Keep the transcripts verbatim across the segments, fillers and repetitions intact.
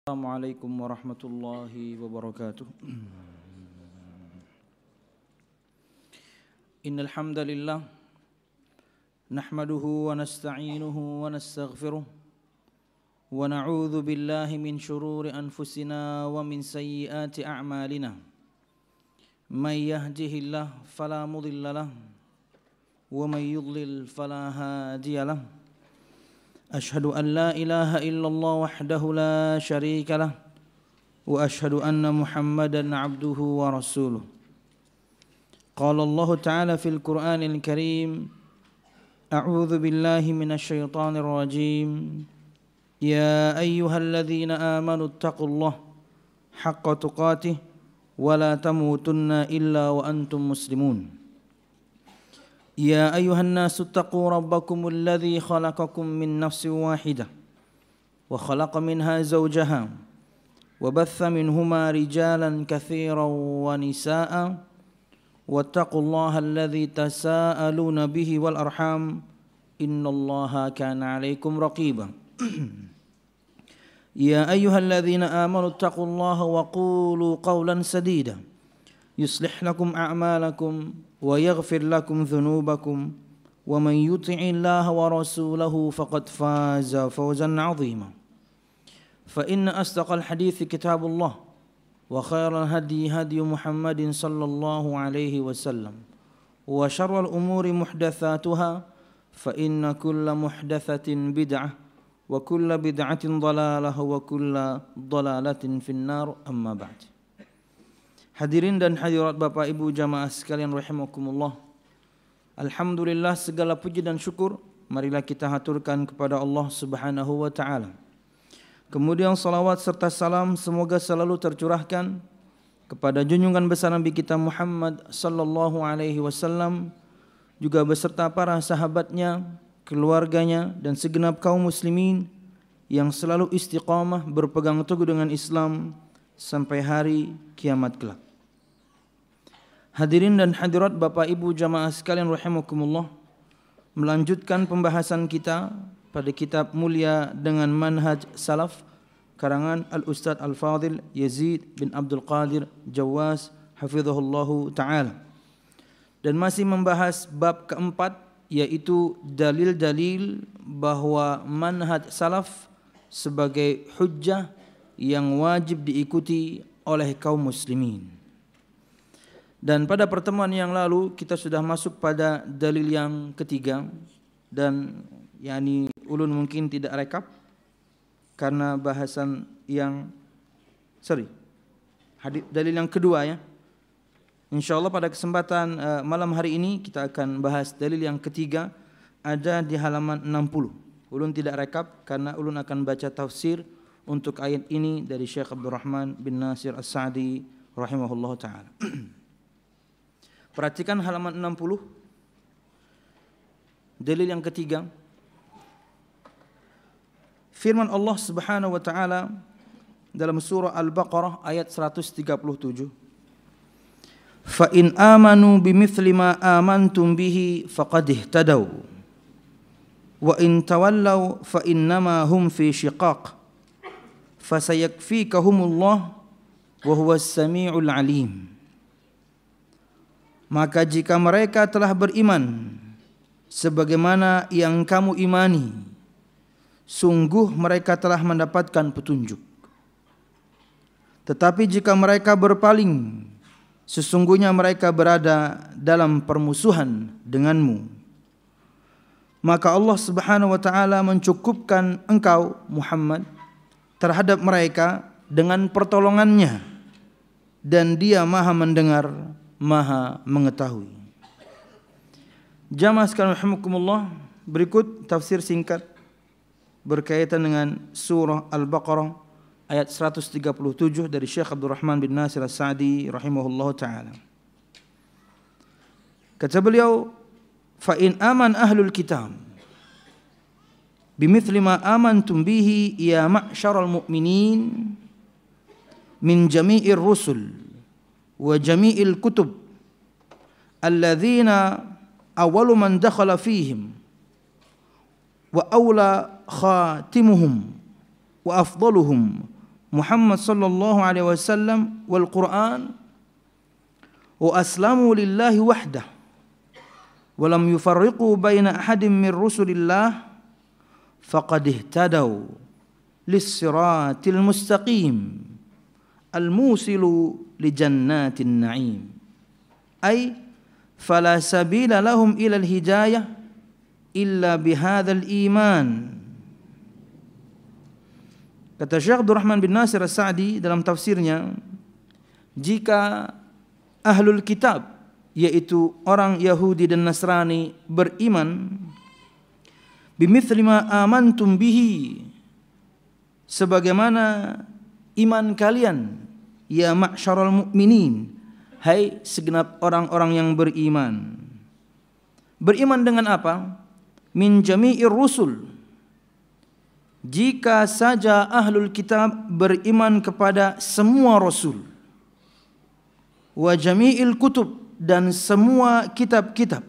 Assalamualaikum warahmatullahi wabarakatuh. Innal hamdalillah nahmaduhu wa nasta'inuhu wa nastaghfiruh wa na'udzu billahi min shururi anfusina wa min sayyiati a'malina. May yahdihillahu fala mudilla lahu wa may yudlil fala hadiya lahu. أشهد أن لا إله إلا الله وحده لا شريك له وأشهد أن محمدا عبده ورسوله. قال الله تعالى في القرآن الكريم: أعوذ بالله من الشيطان الرجيم. يا أيها الذين آمنوا اتقوا الله حق تقاته ولا تموتن إلا وأنتم مسلمون. يا أيها الناس اتقوا ربكم الذي خلقكم من نفس واحدة وخلق منها زوجها وبث منهما رجالا كثيرا ونساء واتقوا الله الذي تساءلون به والأرحام إن الله كان عليكم رقيبا. يا أيها الذين آمنوا اتقوا الله وقولوا قولا سديدا يصلح لكم أعمالكم ويغفر لكم ذنوبكم ومن يطع الله ورسوله فقد فاز فوزا عظيما. فإن أصدق الحديث كتاب الله وخير الهدي هدي محمد صلى الله عليه وسلم وشر الأمور محدثاتها فإن كل محدثة بدعة وكل بدعة ضلالة وكل ضلالة في النار. أما بعد. Hadirin dan hadirat Bapak Ibu jamaah sekalian rahimakumullah. Alhamdulillah, segala puji dan syukur marilah kita haturkan kepada Allah Subhanahu wa taala. Kemudian salawat serta salam semoga selalu tercurahkan kepada junjungan besar Nabi kita Muhammad sallallahu alaihi wasallam, juga beserta para sahabatnya, keluarganya dan segenap kaum muslimin yang selalu istiqamah berpegang teguh dengan Islam sampai hari kiamat kelak. Hadirin dan hadirat Bapak Ibu jamaah sekalian rahimakumullah, melanjutkan pembahasan kita pada kitab mulia dengan manhaj salaf karangan Al-Ustadz Al-Fadhil Yazid bin Abdul Qadir Jawaz hafizahullahu ta'ala, dan masih membahas bab keempat, yaitu dalil-dalil bahwa manhaj salaf sebagai hujjah yang wajib diikuti oleh kaum muslimin. Dan pada pertemuan yang lalu kita sudah masuk pada dalil yang ketiga, dan yakni ulun mungkin tidak rekap karena bahasan yang sorry hadis dalil yang kedua ya. Insyaallah pada kesempatan uh, malam hari ini kita akan bahas dalil yang ketiga, ada di halaman enam puluh. Ulun tidak rekap karena ulun akan baca tafsir untuk ayat ini dari Syekh Abdurrahman bin Nasir As-Sa'di rahimahullah ta'ala. Perhatikan halaman enam puluh, dalil yang ketiga. Firman Allah Subhanahu wa taala dalam surah Al-Baqarah ayat seratus tiga puluh tujuh. Fa in amanu bimithli ma amantum bihi faqad ihtadaw wa in tawallaw fa innama hum fi shiqaq fasayakfikahumullah wa huwas samiul alim. Maka jika mereka telah beriman sebagaimana yang kamu imani, sungguh mereka telah mendapatkan petunjuk. Tetapi jika mereka berpaling, sesungguhnya mereka berada dalam permusuhan denganmu. Maka Allah Subhanahu wa taala mencukupkan engkau Muhammad terhadap mereka dengan pertolongannya, dan Dia Maha mendengar, Maha mengetahui. Jamaah sekalian rahimakumullah, berikut tafsir singkat berkaitan dengan surah Al-Baqarah ayat seratus tiga puluh tujuh dari Syekh Abdurrahman bin Nasir As-Sa'di rahimahullah ta'ala. Kata beliau, fa in aman ahlul kitab bimithli ma amantum bihi ya ma'syaral mu'minin min jami'ir rusul wa jami'il kutub alladzina awwalu man dakhala fihim wa awla khatimuhum wa afdaluhum Muhammad sallallahu alaihi wasallam wal Qur'an wa aslamu lillahi wahdah wa lam yufarriqu baina ahadin min rusulillah faqad ihtadaw lis-siratil mustaqim al-musilu li jannatin na'im. Ay fala sabila lahum ila al-hidayah illa bihadzal iman. Kata Syekh Abdul Rahman bin Nasir As-Sa'di dalam tafsirnya, jika ahlul kitab, yaitu orang Yahudi dan Nasrani, beriman bimithli ma amantum bihi, sebagaimana iman kalian, ya ma'syarul mu'minin, hai segenap orang-orang yang beriman. Beriman dengan apa? Min jami'ir rusul. Jika saja ahlul kitab beriman kepada semua rasul, wa jami'il kutub, dan semua kitab-kitab,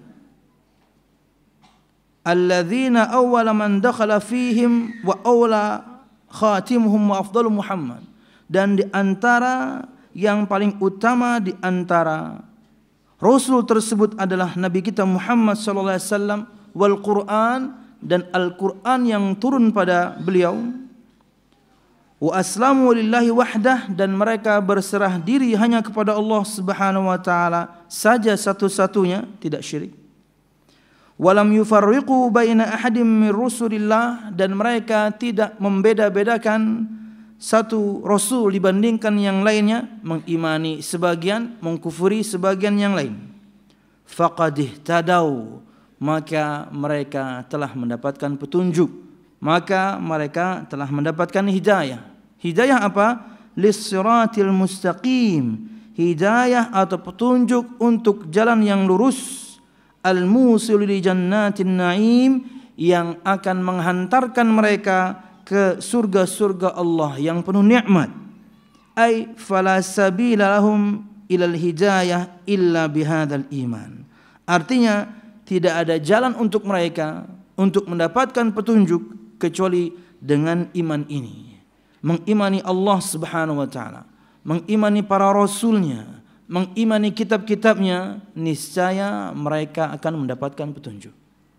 alladzina awwala man dakhala fihim wa awla khatimuhum wa afdalu Muhammad, dan di antara yang paling utama di antara rasul tersebut adalah Nabi kita Muhammad sallallahu alaihi wasallam wal Qur'an, dan Al-Quran yang turun pada beliau, wa aslamu lillahi wahdah, dan mereka berserah diri hanya kepada Allah subhanahu wa ta'ala saja satu-satunya, tidak syirik. Walam yufarriqu baina ahadim min rusulillah, dan mereka tidak membeda-bedakan satu rasul dibandingkan yang lainnya, mengimani sebagian, mengkufuri sebagian yang lain. Faqad ihtadaw, maka mereka telah mendapatkan petunjuk, maka mereka telah mendapatkan hidayah. Hidayah apa? Lis-siratil mustaqim, hidayah atau petunjuk untuk jalan yang lurus, al-musil li jannatin na'im, yang akan menghantarkan mereka ke surga-surga Allah yang penuh nikmat. Ai fala sabila lahum ilal hidayah illa bihadzal iman. Artinya tidak ada jalan untuk mereka untuk mendapatkan petunjuk kecuali dengan iman ini. Mengimani Allah subhanahu wa ta'ala, mengimani para rasulnya, mengimani kitab-kitabnya, niscaya mereka akan mendapatkan petunjuk.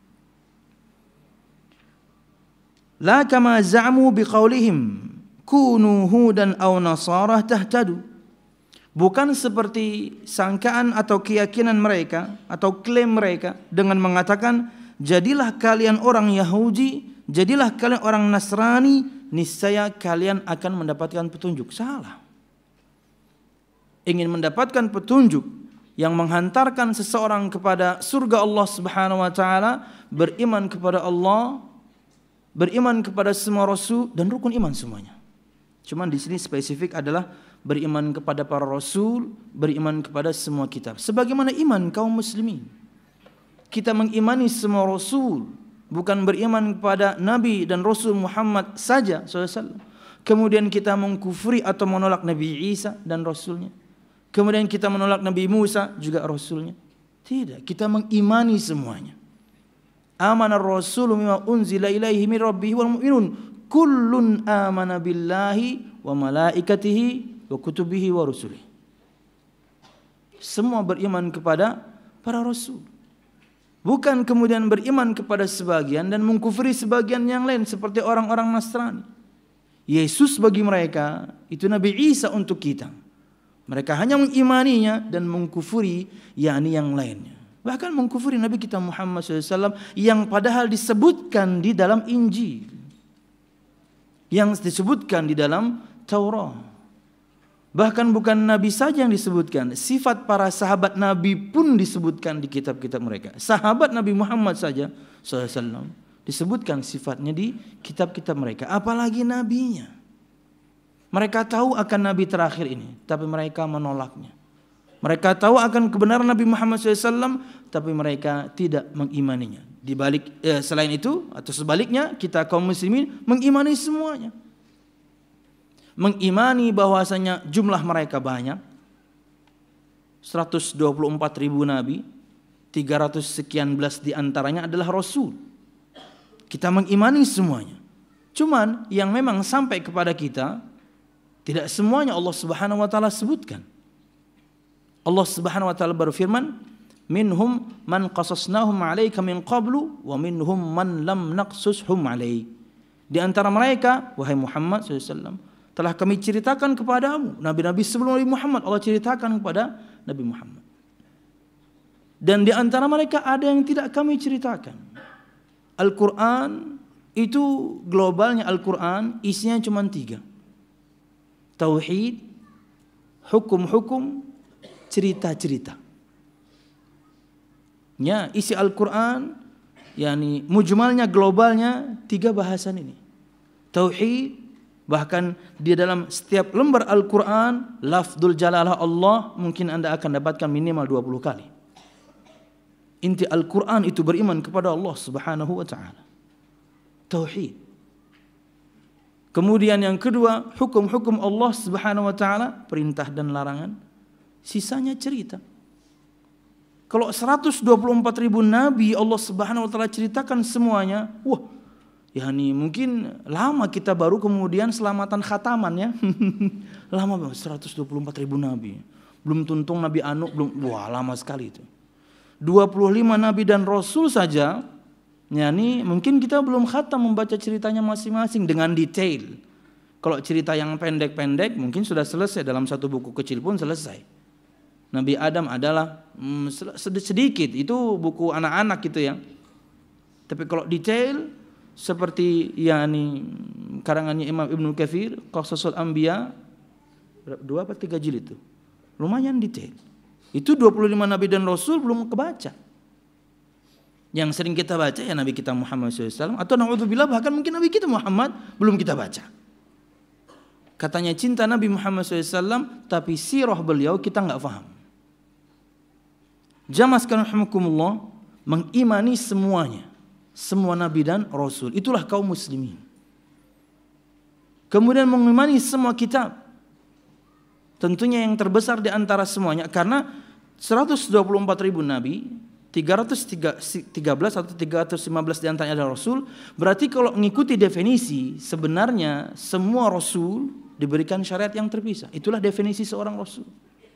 La kama za'mu biqaulihim kunu hudan aw nasara tahtadu. Bukan seperti sangkaan atau keyakinan mereka atau klaim mereka dengan mengatakan, jadilah kalian orang Yahudi, jadilah kalian orang Nasrani, niscaya kalian akan mendapatkan petunjuk. Salah. Ingin mendapatkan petunjuk yang menghantarkan seseorang kepada surga Allah Subhanahu wa taala, beriman kepada Allah, beriman kepada semua rasul dan rukun iman semuanya. Cuman di sini spesifik adalah beriman kepada para rasul, beriman kepada semua kitab. Sebagaimana iman kaum muslimin, kita mengimani semua rasul, bukan beriman kepada Nabi dan Rasul Muhammad saja sallallahu alaihi wasallam. Kemudian kita mengkufuri atau menolak Nabi Isa dan rasulnya. Kemudian kita menolak Nabi Musa juga rasulnya. Tidak, kita mengimani semuanya. Amanar rasulu mimma unzila ilaihi min rabbih wal mu'minun kullun amana billahi wa malaikatihi wa kutubihi wa rusulih. Semua beriman kepada para rasul. Bukan kemudian beriman kepada sebagian dan mengkufuri sebagian yang lain seperti orang-orang Nasrani. Yesus bagi mereka itu Nabi Isa untuk kita. Mereka hanya mengimaninya dan mengkufuri yakni yang lainnya. Bahkan mengkufuri Nabi kita Muhammad shallallahu alaihi wasallam yang padahal disebutkan di dalam Injil, yang disebutkan di dalam Taurat. Bahkan bukan Nabi saja yang disebutkan, sifat para sahabat Nabi pun disebutkan di kitab-kitab mereka. Sahabat Nabi Muhammad saja sallallahu alaihi wasallam disebutkan sifatnya di kitab-kitab mereka, apalagi nabinya. Mereka tahu akan Nabi terakhir ini, tapi mereka menolaknya. Mereka tahu akan kebenaran Nabi Muhammad shallallahu alaihi wasallam, tapi mereka tidak mengimaninya. Di balik eh, selain itu atau sebaliknya, kita kaum muslimin mengimani semuanya. Mengimani bahwasanya jumlah mereka banyak, seratus dua puluh empat ribu nabi, tiga ratus sekian belas di antaranya adalah rasul. Kita mengimani semuanya. Cuman yang memang sampai kepada kita Tidak semuanya Allah Subhanahu wa taala sebutkan. Allah Subhanahu wa taala berfirman, minhum man qasasnahum 'alaika min qablu wa minhum man lam naqsushum 'alaik. Di antara mereka, wahai Muhammad shallallahu alaihi wasallam, telah kami ceritakan kepadamu, nabi-nabi sebelum Nabi Muhammad Allah ceritakan kepada Nabi Muhammad. Dan di antara mereka ada yang tidak kami ceritakan. Al-Quran itu globalnya Al-Quran isinya cuma tiga. Tauhid, hukum-hukum, cerita-cerita. Ya, isi Al-Quran, yakni mujmalnya, globalnya tiga bahasan ini. Tauhid, bahkan di dalam setiap lembar Al-Quran, lafzul jalalah Allah mungkin Anda akan dapatkan minimal dua puluh kali. Inti Al-Quran itu beriman kepada Allah Subhanahu wa ta'ala. Tauhid. Kemudian yang kedua, hukum-hukum Allah Subhanahu wa ta'ala, perintah dan larangan. Sisanya cerita. Kalau seratus dua puluh empat ribu nabi Allah Subhanahu wa ta'ala ceritakan semuanya, wah, ya nih mungkin lama kita baru kemudian selamatan khataman ya. Lama banget, seratus dua puluh empat ribu nabi. Belum tuntung Nabi Anu, belum, wah lama sekali itu. dua puluh lima nabi dan rasul saja, ya nih mungkin kita belum khatam membaca ceritanya masing-masing dengan detail. Kalau cerita yang pendek-pendek mungkin sudah selesai, dalam satu buku kecil pun selesai. Nabi Adam adalah hmm, sedikit, itu buku anak-anak gitu ya. Tapi kalau detail seperti yakni karangannya Imam Ibnu Katsir, Qasasul Anbiya, dua atau tiga jilid itu. Lumayan detail. Itu dua puluh lima nabi dan rasul belum kebaca. Yang sering kita baca ya Nabi kita Muhammad shallallahu alaihi wasallam, atau na'udzubillah bahkan mungkin Nabi kita Muhammad belum kita baca. Katanya cinta Nabi Muhammad shallallahu alaihi wasallam, tapi sirah beliau kita enggak paham. Jamaah sekalian rahimakumullah, mengimani semuanya, semua nabi dan rasul, itulah kaum muslimin. Kemudian mengimani semua kitab. Tentunya yang terbesar di antara semuanya, karena seratus dua puluh empat ribu nabi, tiga ratus tiga belas atau tiga ratus lima belas di antaranya adalah rasul. Berarti kalau mengikuti definisi, sebenarnya semua rasul diberikan syariat yang terpisah. Itulah definisi seorang rasul.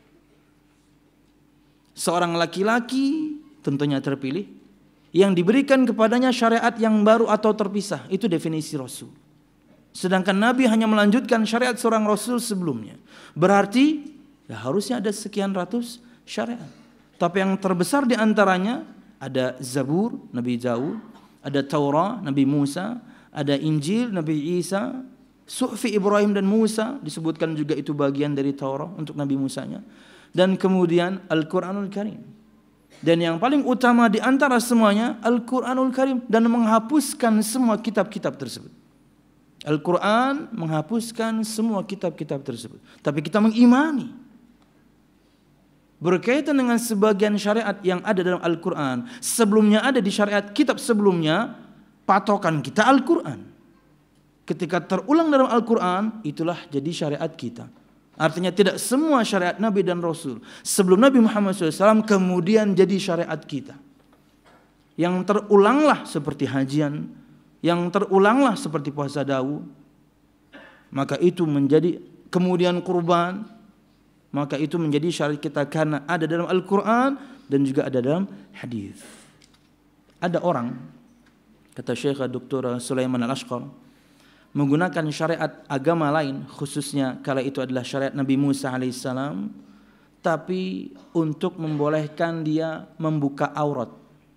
Seorang laki-laki tentunya terpilih, yang diberikan kepadanya syariat yang baru atau terpisah. Itu definisi rasul. Sedangkan Nabi hanya melanjutkan syariat seorang rasul sebelumnya. Berarti ya harusnya ada sekian ratus syariat. Tapi yang terbesar di antaranya ada Zabur, Nabi Daud, ada Taurat, Nabi Musa, ada Injil, Nabi Isa, Suhfi Ibrahim dan Musa, disebutkan juga itu bagian dari Taurat untuk Nabi Musanya. Dan kemudian Al-Quranul Karim. Dan yang paling utama di antara semuanya Al-Quranul Karim, dan menghapuskan semua kitab-kitab tersebut. Al-Quran menghapuskan semua kitab-kitab tersebut. Tapi kita mengimani. Berkaitan dengan sebagian syariat yang ada dalam Al-Quran, sebelumnya ada di syariat kitab sebelumnya, patokan kita Al-Quran. Ketika terulang dalam Al-Quran, itulah jadi syariat kita. Artinya tidak semua syariat Nabi dan Rasul sebelum Nabi Muhammad shallallahu alaihi wasallam kemudian jadi syariat kita. Yang terulanglah seperti hajian, yang terulanglah seperti puasa Daud, maka itu menjadi, kemudian kurban, maka itu menjadi syariat kita karena ada dalam Al-Quran dan juga ada dalam hadis. Ada orang, kata Syekh Doktor Sulaiman Al-Ashqar, menggunakan syariat agama lain, khususnya kala itu adalah syariat Nabi Musa alaihissalam, tapi untuk membolehkan dia membuka aurat.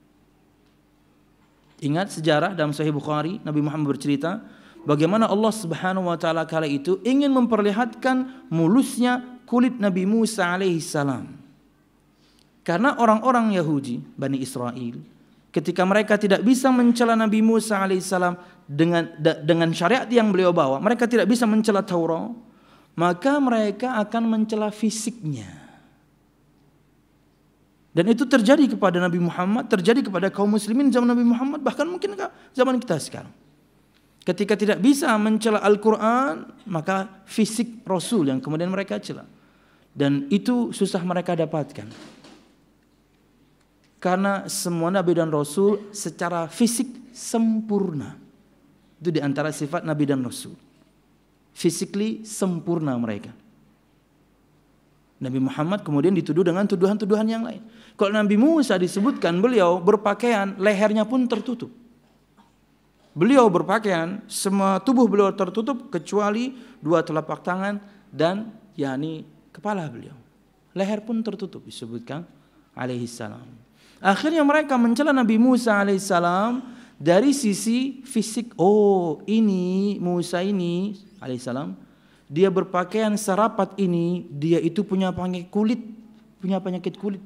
Ingat sejarah dalam Sahih Bukhari, Nabi Muhammad bercerita bagaimana Allah Subhanahu wa taala kala itu ingin memperlihatkan mulusnya kulit Nabi Musa alaihissalam. Karena orang-orang Yahudi, Bani Israel, ketika mereka tidak bisa mencela Nabi Musa alaihissalam dengan dengan syariat yang beliau bawa, mereka tidak bisa mencela Taurat, maka mereka akan mencela fisiknya. Dan itu terjadi kepada Nabi Muhammad, terjadi kepada kaum muslimin zaman Nabi Muhammad, bahkan mungkin zaman kita sekarang. Ketika tidak bisa mencela Al-Quran, maka fisik Rasul yang kemudian mereka cela. Dan itu susah mereka dapatkan. Karena semua Nabi dan Rasul secara fisik sempurna. Itu di antara sifat Nabi dan Rasul. physically sempurna mereka. Nabi Muhammad kemudian dituduh dengan tuduhan-tuduhan yang lain. Kalau Nabi Musa disebutkan beliau berpakaian, lehernya pun tertutup. Beliau berpakaian, semua tubuh beliau tertutup kecuali dua telapak tangan dan yakni kepala beliau. Leher pun tertutup disebutkan alaihissalam. Akhirnya mereka mencela Nabi Musa alaihissalam dari sisi fisik. Oh, ini Musa ini alaihissalam, dia berpakaian serapat ini, dia itu punya penyakit kulit, punya penyakit kulit.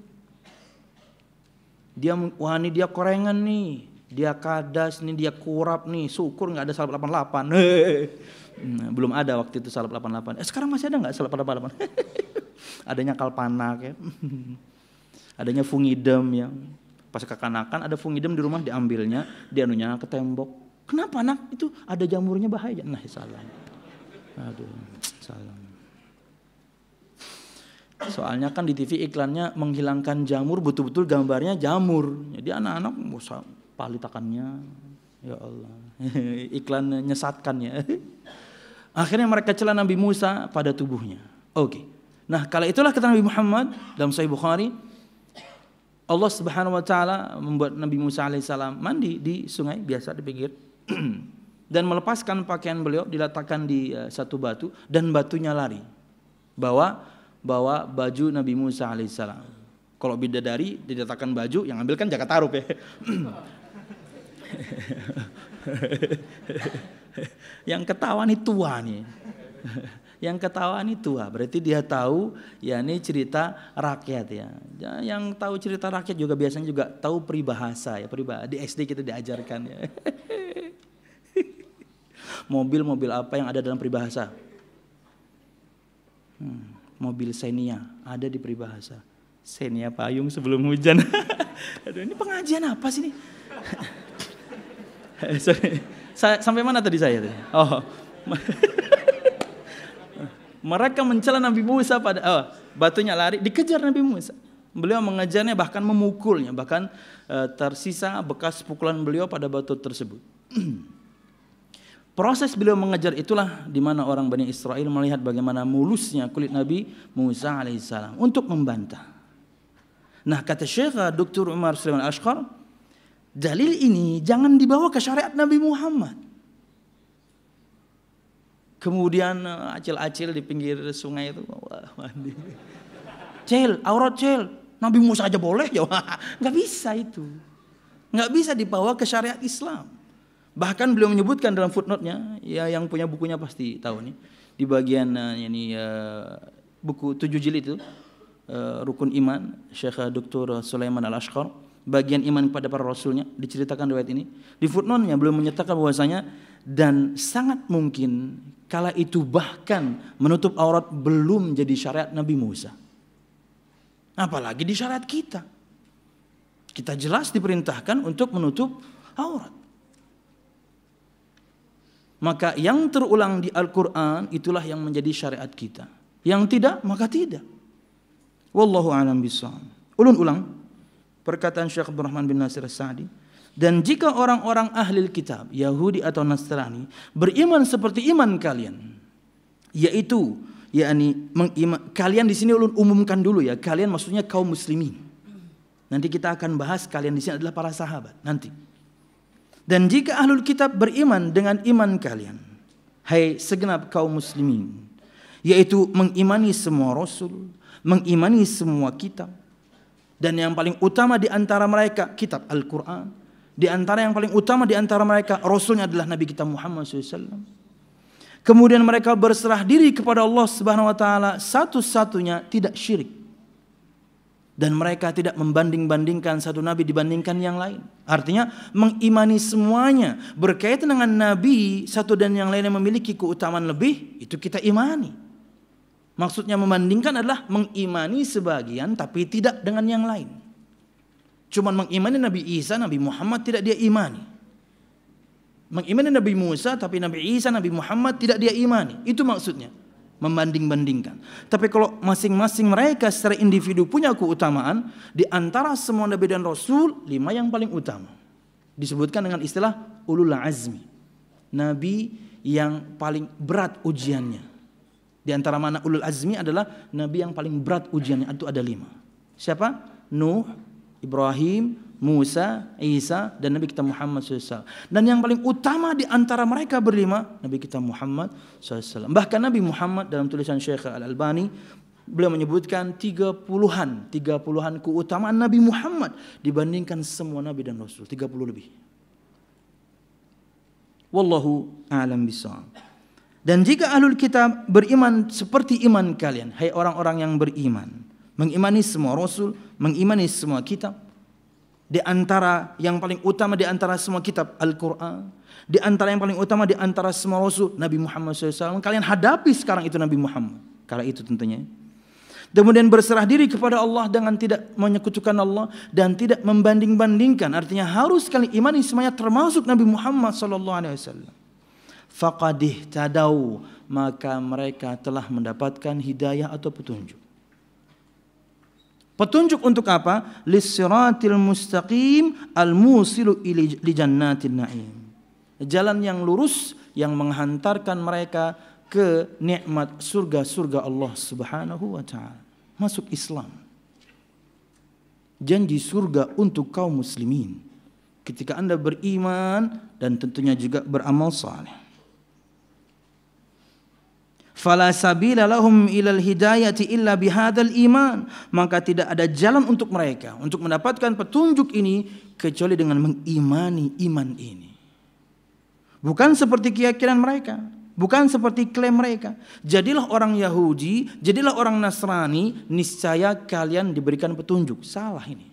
Dia, wah ini dia korengan nih, dia kadas nih, dia kurap nih, syukur nggak ada salep delapan puluh delapan. Nah, belum ada waktu itu salep delapan puluh delapan. Eh, sekarang masih ada nggak salep delapan puluh delapan? Adanya kalpanak ya, adanya fungidem ya. Pas kekanakan ada fungidem di rumah diambilnya, dia anunya ke tembok. Kenapa anak itu ada jamurnya bahaya? Nah, salam. Aduh, salam. Soalnya kan di T V iklannya menghilangkan jamur, betul-betul gambarnya jamur. Jadi anak-anak usah palitakannya. Ya Allah. Iklan nyesatkan ya. Akhirnya mereka cela Nabi Musa pada tubuhnya. Oke. Okay. Nah, kala itulah kata Nabi Muhammad dalam Sahih Bukhari, Allah Subhanahu wa taala membuat Nabi Musa alaihissalam mandi di sungai biasa di pinggir dan melepaskan pakaian beliau, diletakkan di uh, satu batu dan batunya lari. Bawa bawa baju Nabi Musa alaihissalam. Kalau bidadari diletakkan baju, yang ambil kan jaket tarup ya. Yang ketawa nih tua nih. Yang ketawa nih tua, berarti dia tahu ya ini cerita rakyat ya. Yang tahu cerita rakyat juga biasanya juga tahu peribahasa ya, peribahasa. Di S D kita diajarkan ya. Mobil-mobil apa yang ada dalam peribahasa? Hmm, mobil Xenia ada di peribahasa. Xenia payung sebelum hujan. Aduh, ini pengajian apa sih ini? Saya, sampai mana tadi saya? Oh. Mereka mencela Nabi Musa pada oh, batunya lari, dikejar Nabi Musa. Beliau mengejarnya, bahkan memukulnya, bahkan uh, tersisa bekas pukulan beliau pada batu tersebut. Proses beliau mengejar itulah di mana orang Bani Israel melihat bagaimana mulusnya kulit Nabi Musa alaihissalam untuk membantah. Nah, kata Syekh Doktor Umar Sulaiman Ashqar, dalil ini jangan dibawa ke syariat Nabi Muhammad. Kemudian acil-acil di pinggir sungai itu, wah, mandi. Cel, aurat cel, Nabi Musa aja boleh ya? Nggak bisa itu, nggak bisa dibawa ke syariat Islam. Bahkan beliau menyebutkan dalam footnote-nya, ya yang punya bukunya pasti tahu nih, di bagian uh, ini uh, buku tujuh jilid itu, uh, Rukun Iman, Syekh Doktor Sulaiman Al-Ashqar, bagian iman kepada para rasulnya, diceritakan riwayat ini. Di footnote-nya beliau menyatakan bahwasanya dan sangat mungkin kala itu bahkan menutup aurat belum jadi syariat Nabi Musa. Apalagi di syariat kita. Kita jelas diperintahkan untuk menutup aurat. Maka yang terulang di Al-Quran itulah yang menjadi syariat kita. Yang tidak, maka tidak. Wallahu a'lam bishawab. Ulun ulang perkataan Syekh Abdurrahman bin Nasir As-Sa'di. Dan jika orang-orang ahli kitab, Yahudi atau Nasrani, beriman seperti iman kalian, yaitu yakni kalian di sini ulun umumkan dulu ya, kalian maksudnya kaum muslimin. Nanti kita akan bahas kalian di sini adalah para sahabat nanti. Dan jika ahlul kitab beriman dengan iman kalian, hai segenap kaum muslimin, yaitu mengimani semua rasul, mengimani semua kitab, dan yang paling utama di antara mereka kitab Al-Quran. Di antara yang paling utama di antara mereka rasulnya adalah Nabi kita Muhammad shallallahu alaihi wasallam. Kemudian mereka berserah diri kepada Allah Subhanahu wa taala satu-satunya, tidak syirik. Dan mereka tidak membanding-bandingkan satu nabi dibandingkan yang lain. Artinya mengimani semuanya berkaitan dengan nabi satu dan yang lain yang memiliki keutamaan lebih, itu kita imani. Maksudnya membandingkan adalah mengimani sebagian tapi tidak dengan yang lain. Cuman mengimani Nabi Isa, Nabi Muhammad tidak dia imani. Mengimani Nabi Musa, tapi Nabi Isa, Nabi Muhammad tidak dia imani. Itu maksudnya, membanding-bandingkan. Tapi kalau masing-masing mereka secara individu punya keutamaan, di antara semua Nabi dan Rasul, lima yang paling utama. Disebutkan dengan istilah ulul azmi. Nabi yang paling berat ujiannya. Di antara mana ulul azmi adalah nabi yang paling berat ujiannya, itu ada lima. Siapa? Nuh, Ibrahim, Musa, Isa, dan Nabi kita Muhammad shallallahu alaihi wasallam. Dan yang paling utama di antara mereka berlima, Nabi kita Muhammad shallallahu alaihi wasallam. Bahkan Nabi Muhammad dalam tulisan Syekh Al-Albani, beliau menyebutkan tiga puluhan, tiga puluhan keutamaan Nabi Muhammad dibandingkan semua Nabi dan Rasul, tiga puluh lebih. Wallahu a'lam bishawab. Dan jika ahlul kitab beriman seperti iman kalian, hai orang-orang yang beriman, mengimani semua Rasul, mengimani semua kitab, di antara yang paling utama di antara semua kitab Al-Quran, di antara yang paling utama di antara semua Rasul Nabi Muhammad shallallahu alaihi wasallam, kalian hadapi sekarang itu Nabi Muhammad. Kala itu tentunya. Kemudian berserah diri kepada Allah dengan tidak menyekutukan Allah dan tidak membanding-bandingkan. Artinya harus kalian imani semuanya termasuk Nabi Muhammad sallallahu alaihi wasallam. Faqad ihtadau, maka mereka telah mendapatkan hidayah atau petunjuk. Petunjuk untuk apa? Lis-siratil mustaqim al-musilu li jannatin na'im. Jalan yang lurus yang menghantarkan mereka ke nikmat surga-surga Allah Subhanahu wa taala. Masuk Islam. Janji surga untuk kaum muslimin ketika Anda beriman dan tentunya juga beramal saleh. Fala sabila lahum ilal hidayati illa bihadzal iman, maka tidak ada jalan untuk mereka untuk mendapatkan petunjuk ini kecuali dengan mengimani iman ini. Bukan seperti keyakinan mereka, bukan seperti klaim mereka. Jadilah orang Yahudi, jadilah orang Nasrani, niscaya kalian diberikan petunjuk. Salah ini.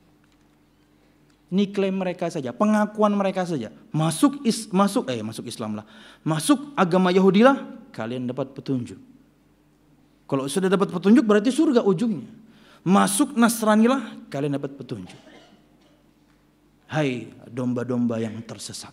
Ini klaim mereka saja, pengakuan mereka saja. Masuk is, masuk eh masuk Islam lah. Masuk agama Yahudi lah, kalian dapat petunjuk. Kalau sudah dapat petunjuk berarti surga ujungnya. Masuk Nasrani lah, kalian dapat petunjuk. Hai domba-domba yang tersesat.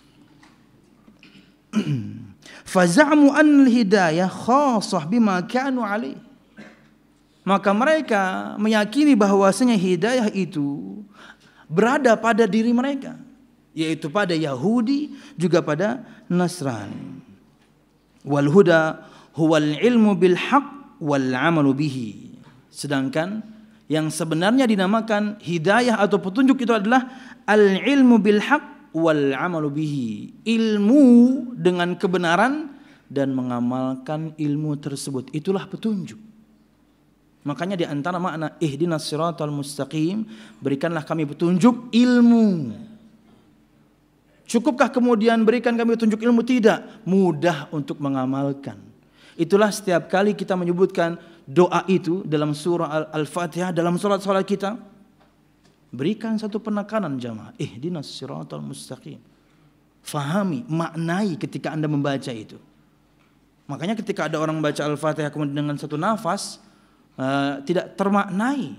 Faza'mu an al-hidayah khassah bima kanu alaih. Maka mereka meyakini bahwasanya hidayah itu berada pada diri mereka, yaitu pada Yahudi juga pada Nasrani. Wal huda huwal ilmu bil haqq wal amalu bihi. Sedangkan yang sebenarnya dinamakan hidayah atau petunjuk itu adalah al ilmu bil haqq wal amalu bihi. Ilmu dengan kebenaran dan mengamalkan ilmu tersebut, itulah petunjuk. Makanya di antara makna ihdinas siratal mustaqim, berikanlah kami petunjuk ilmu. Cukupkah kemudian berikan kami petunjuk ilmu? Tidak, mudah untuk mengamalkan. Itulah setiap kali kita menyebutkan doa itu dalam surah Al-Fatihah, dalam salat-salat kita, berikan satu penekanan jamaah, ihdinas siratal mustaqim. Fahami, maknai ketika Anda membaca itu. Makanya ketika ada orang membaca Al-Fatihah kemudian dengan satu nafas, Uh, tidak termaknai.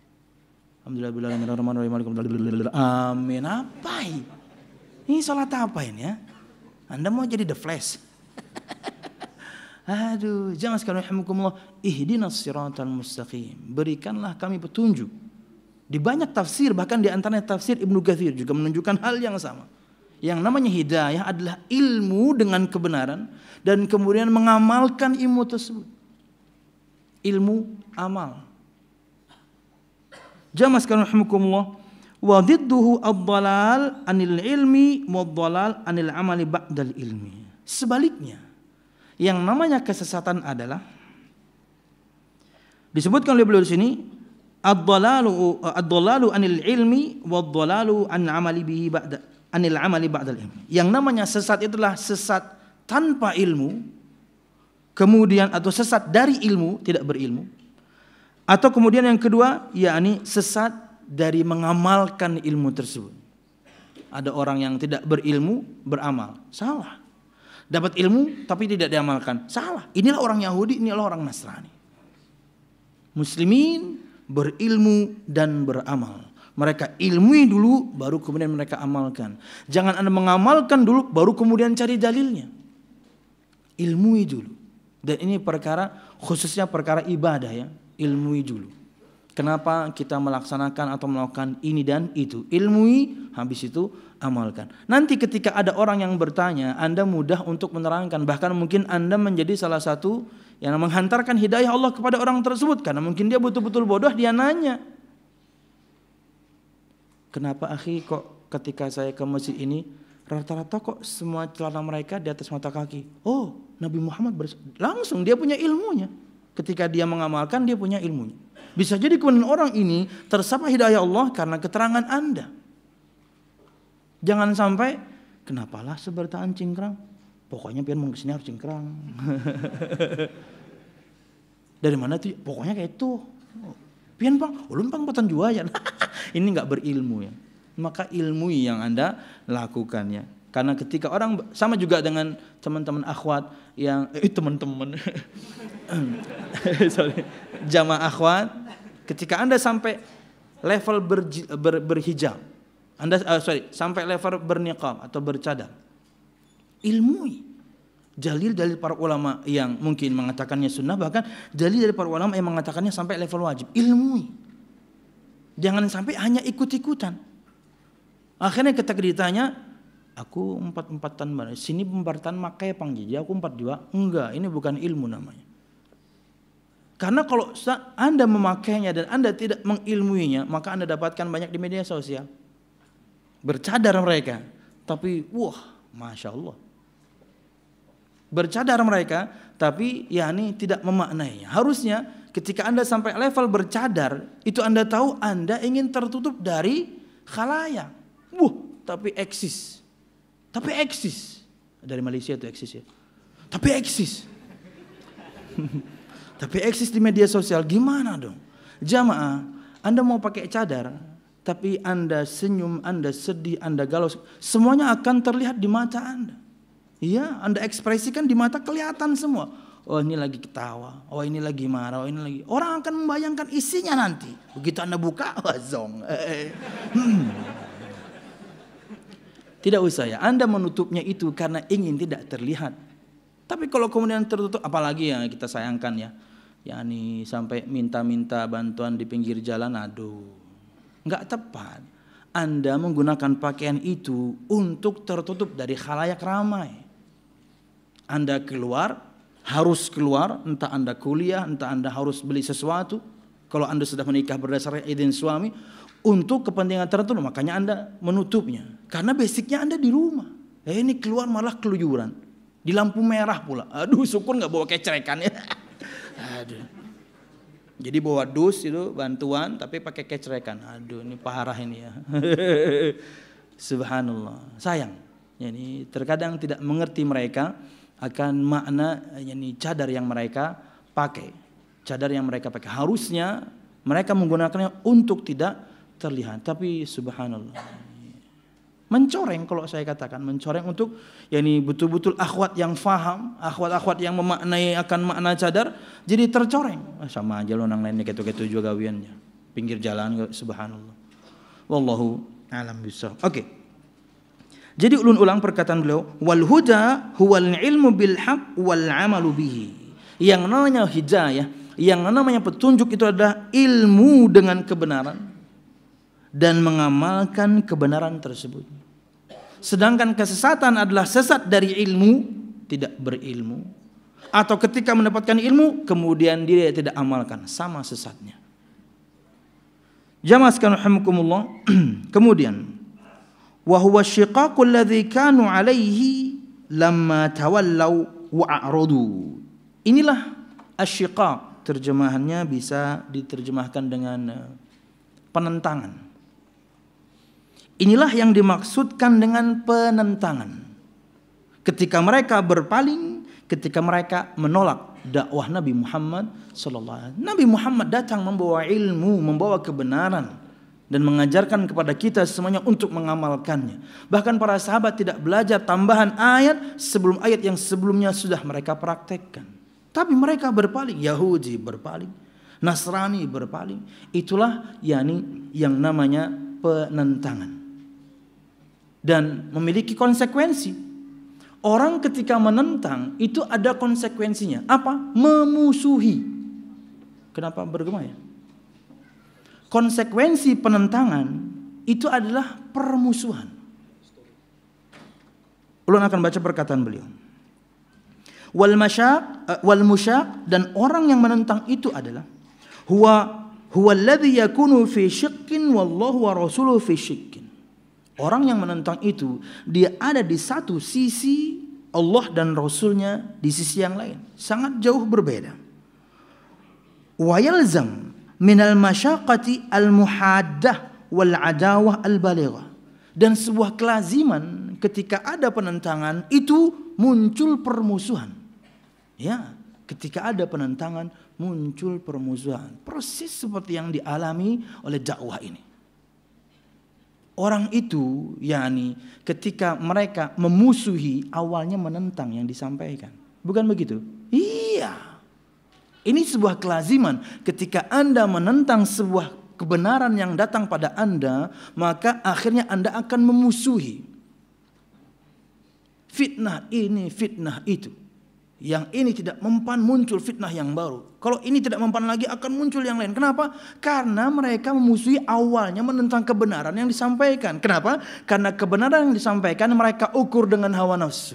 Alhamdulillah, amin. Apa ini? Ini salat apa ini ya? Anda mau jadi The Flash? Aduh, jangan sekali alhamdulillah. Ihdinas siratal mustaqim. Berikanlah kami petunjuk. Di banyak tafsir, bahkan di antaranya tafsir Ibnu Katsir juga menunjukkan hal yang sama. Yang namanya hidayah adalah ilmu dengan kebenaran dan kemudian mengamalkan ilmu tersebut. Ilmu amal. Jamaah sekalian rahimakumullah, wa didduhu ad-dhalal anil ilmi wa ad-dhalal anil amali ba'dal ilmi. Sebaliknya, yang namanya kesesatan adalah disebutkan oleh beliau di sini ad-dhalalu ad-dhalalu anil ilmi wa ad-dhalalu an amali bihi ba'da anil amali ba'dal ilmi. Yang namanya sesat itulah sesat tanpa ilmu, kemudian atau sesat dari ilmu, tidak berilmu. Atau kemudian yang kedua, yakni sesat dari mengamalkan ilmu tersebut. Ada orang yang tidak berilmu, beramal. Salah. Dapat ilmu tapi tidak diamalkan. Salah. Inilah orang Yahudi, inilah orang Nasrani. Muslimin berilmu dan beramal. Mereka ilmui dulu, baru kemudian mereka amalkan. Jangan Anda mengamalkan dulu, baru kemudian cari dalilnya. Ilmui dulu. Dan ini perkara khususnya perkara ibadah ya, ilmui dulu. Kenapa kita melaksanakan atau melakukan ini dan itu? Ilmui, habis itu amalkan. Nanti ketika ada orang yang bertanya, Anda mudah untuk menerangkan. Bahkan mungkin Anda menjadi salah satu yang menghantarkan hidayah Allah kepada orang tersebut. Karena mungkin dia betul-betul bodoh, dia nanya. Kenapa akhi kok ketika saya ke masjid ini, rata-rata kok semua celana mereka di atas mata kaki? Oh, Nabi Muhammad bersabda. Langsung dia punya ilmunya. Ketika dia mengamalkan, dia punya ilmunya. Bisa jadi kemudian orang ini tersapa hidayah Allah karena keterangan Anda. Jangan sampai, kenapalah sebertaan cingkrang? Pokoknya pian mau kesini harus cingkrang. Dari mana tuh? Pokoknya kayak itu. Pian bang, ulun pang patan jua ya. Ini nggak berilmu ya. Maka ilmui yang Anda lakukannya. Karena ketika orang, sama juga dengan teman-teman akhwat yang, eh teman-teman. Sorry, jamaah akhwat, ketika Anda sampai level ber, ber, berhijab, Anda uh, sorry, sampai level berniqab atau bercadar, ilmui dalil-dalil para ulama yang mungkin mengatakannya sunnah, bahkan dalil dari para ulama yang mengatakannya sampai level wajib. Ilmui, jangan sampai hanya ikut-ikutan. Akhirnya ketika ditanya, aku empat-empatan mana? Sini pembaratan makai panggil, aku empat dua. Enggak, ini bukan ilmu namanya. Karena kalau Anda memakainya dan Anda tidak mengilmuinya, maka Anda dapatkan banyak di media sosial. Bercadar mereka, tapi wah, Masya Allah. Bercadar mereka, tapi yakni tidak memaknainya. Harusnya ketika Anda sampai level bercadar, itu Anda tahu Anda ingin tertutup dari khalayak. Wah, tapi eksis. Tapi eksis. Dari Malaysia itu eksis ya. Tapi eksis. Tapi eksis di media sosial, gimana dong? Jamaah, Anda mau pakai cadar, tapi Anda senyum, Anda sedih, Anda galau, semuanya akan terlihat di mata Anda. Iya, Anda ekspresikan di mata kelihatan semua. Oh ini lagi ketawa, oh ini lagi marah, oh ini lagi. Orang akan membayangkan isinya nanti. Begitu Anda buka, wah zong. Hmm. Tidak usah ya, Anda menutupnya itu karena ingin tidak terlihat. Tapi kalau kemudian tertutup, apalagi yang kita sayangkan ya, yakni sampai minta-minta bantuan di pinggir jalan, aduh, nggak tepat. Anda menggunakan pakaian itu untuk tertutup dari khalayak ramai. Anda keluar, harus keluar, entah Anda kuliah, entah Anda harus beli sesuatu. Kalau Anda sudah menikah berdasarkan izin suami, untuk kepentingan tertentu, makanya Anda menutupnya. Karena basicnya Anda di rumah. Eh, ini keluar malah keluyuran. Di lampu merah pula. Aduh, syukur nggak bawa kecerekan ya. Aduh. Jadi bawa dus itu bantuan, tapi pakai kecerekan. Aduh, ini parah ini ya. Subhanallah. Sayang. Yani terkadang tidak mengerti mereka akan makna yani cadar yang mereka pakai. Cadar yang mereka pakai. Harusnya mereka menggunakannya untuk tidak terlihat. Tapi subhanallah. Mencoreng, kalau saya katakan mencoreng untuk yakni betul-betul akhwat yang faham, akhwat-akhwat yang memaknai akan makna cadar, jadi tercoreng. Sama aja lo nang lainnya ketu-ketu juga gawiannya. Pinggir jalan, subhanallah. Wallahu a'lam bishawab. Oke. Jadi ulun ulang perkataan beliau, wal huda huwal ilmu bil haq wal amalu bihi. Yang namanya hidayah, yang namanya petunjuk itu adalah ilmu dengan kebenaran dan mengamalkan kebenaran tersebut. Sedangkan kesesatan adalah sesat dari ilmu, tidak berilmu, atau ketika mendapatkan ilmu kemudian dia tidak amalkan, sama sesatnya. Jamaah sekalian rahimakumullah. Kemudian wa huwa syiqaqul ladzi kanu alaihi lamma tawallaw wa a'radu. Inilah asyiqaq, terjemahannya bisa diterjemahkan dengan penentangan. Inilah yang dimaksudkan dengan penentangan. Ketika mereka berpaling, ketika mereka menolak dakwah Nabi Muhammad sallallahu alaihi wasallam. Nabi Muhammad datang membawa ilmu, membawa kebenaran dan mengajarkan kepada kita semuanya untuk mengamalkannya. Bahkan para sahabat tidak belajar tambahan ayat sebelum ayat yang sebelumnya sudah mereka praktekkan. Tapi mereka berpaling, Yahudi berpaling, Nasrani berpaling. Itulah yakni yang namanya penentangan. Dan memiliki konsekuensi. Orang ketika menentang itu ada konsekuensinya. Apa? Memusuhi. Kenapa bergema ya? konsekuensi penentangan itu adalah permusuhan. Ulun akan baca perkataan beliau. Wal masyaq wal musyaq, dan orang yang menentang itu adalah huwa huwa alladhi yakunu fi syiqqin wallahu wa rasuluhu fi syiqqin. Orang yang menentang itu dia ada di satu sisi, Allah dan Rasulnya di sisi yang lain, sangat jauh berbeda. Wa yalzam minal masyaqqati al muhaddah wal adawah al balighah. Dan sebuah kelaziman ketika ada penentangan itu muncul permusuhan. Ya, ketika ada penentangan muncul permusuhan. Proses seperti yang dialami oleh dakwah ini. Orang itu, yakni ketika mereka memusuhi, awalnya menentang yang disampaikan. Bukan begitu? Iya. Ini sebuah kelaziman. Ketika Anda menentang sebuah kebenaran yang datang pada Anda, maka akhirnya Anda akan memusuhi. Fitnah ini, fitnah itu. Yang ini tidak mempan, muncul fitnah yang baru. Kalau ini tidak mempan lagi, akan muncul yang lain. Kenapa? Karena mereka memusuhi awalnya menentang kebenaran yang disampaikan. Kenapa? Karena kebenaran yang disampaikan mereka ukur dengan hawa nafsu.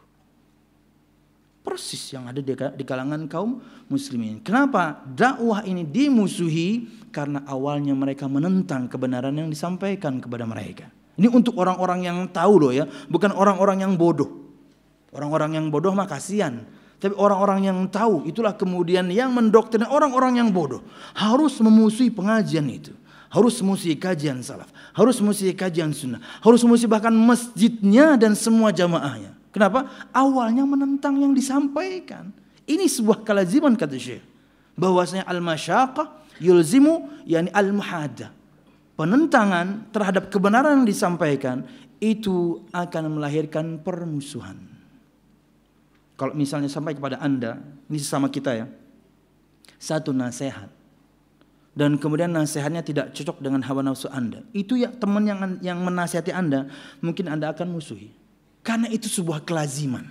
Persis yang ada di kalangan kaum muslimin. Kenapa dakwah ini dimusuhi? Karena awalnya mereka menentang kebenaran yang disampaikan kepada mereka. Ini untuk orang-orang yang tahu loh ya, bukan orang-orang yang bodoh. Orang-orang yang bodoh mah kasihan. Tapi orang-orang yang tahu itulah kemudian yang mendoktrin orang-orang yang bodoh. Harus memusuhi pengajian itu. Harus memusuhi kajian salaf. Harus memusuhi kajian sunnah. Harus memusuhi bahkan masjidnya dan semua jamaahnya. Kenapa? Awalnya menentang yang disampaikan. Ini sebuah kelaziman kata Syekh. Bahwasanya al-masyaqqah yulzimu yani al-muhaddah. Penentangan terhadap kebenaran yang disampaikan itu akan melahirkan permusuhan. Kalau misalnya sampai kepada Anda, ini sesama kita ya, satu nasihat, dan kemudian nasihatnya tidak cocok dengan hawa nafsu Anda, itu ya teman yang yang menasihati Anda, mungkin Anda akan musuhi. Karena itu sebuah kelaziman.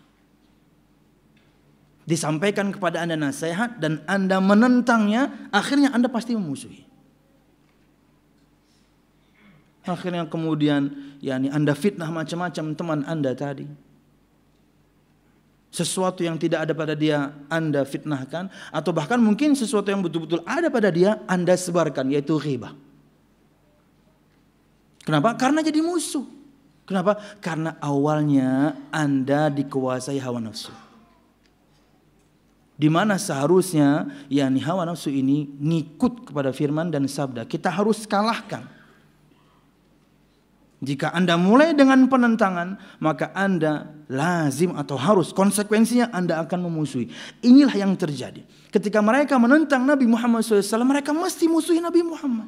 Disampaikan kepada Anda nasihat dan Anda menentangnya, akhirnya Anda pasti memusuhi. Akhirnya kemudian yakni Anda fitnah macam-macam teman Anda tadi. Sesuatu yang tidak ada pada dia Anda fitnahkan, atau bahkan mungkin sesuatu yang betul-betul ada pada dia Anda sebarkan, yaitu ghibah. Kenapa? Karena jadi musuh. Kenapa? Karena awalnya Anda dikuasai hawa nafsu. Di mana seharusnya yakni hawa nafsu ini ngikut kepada firman dan sabda. Kita harus kalahkan. Jika Anda mulai dengan penentangan, maka Anda lazim atau harus, konsekuensinya Anda akan memusuhi. Inilah yang terjadi. Ketika mereka menentang Nabi Muhammad shallallahu alaihi wasallam, mereka mesti musuhi Nabi Muhammad.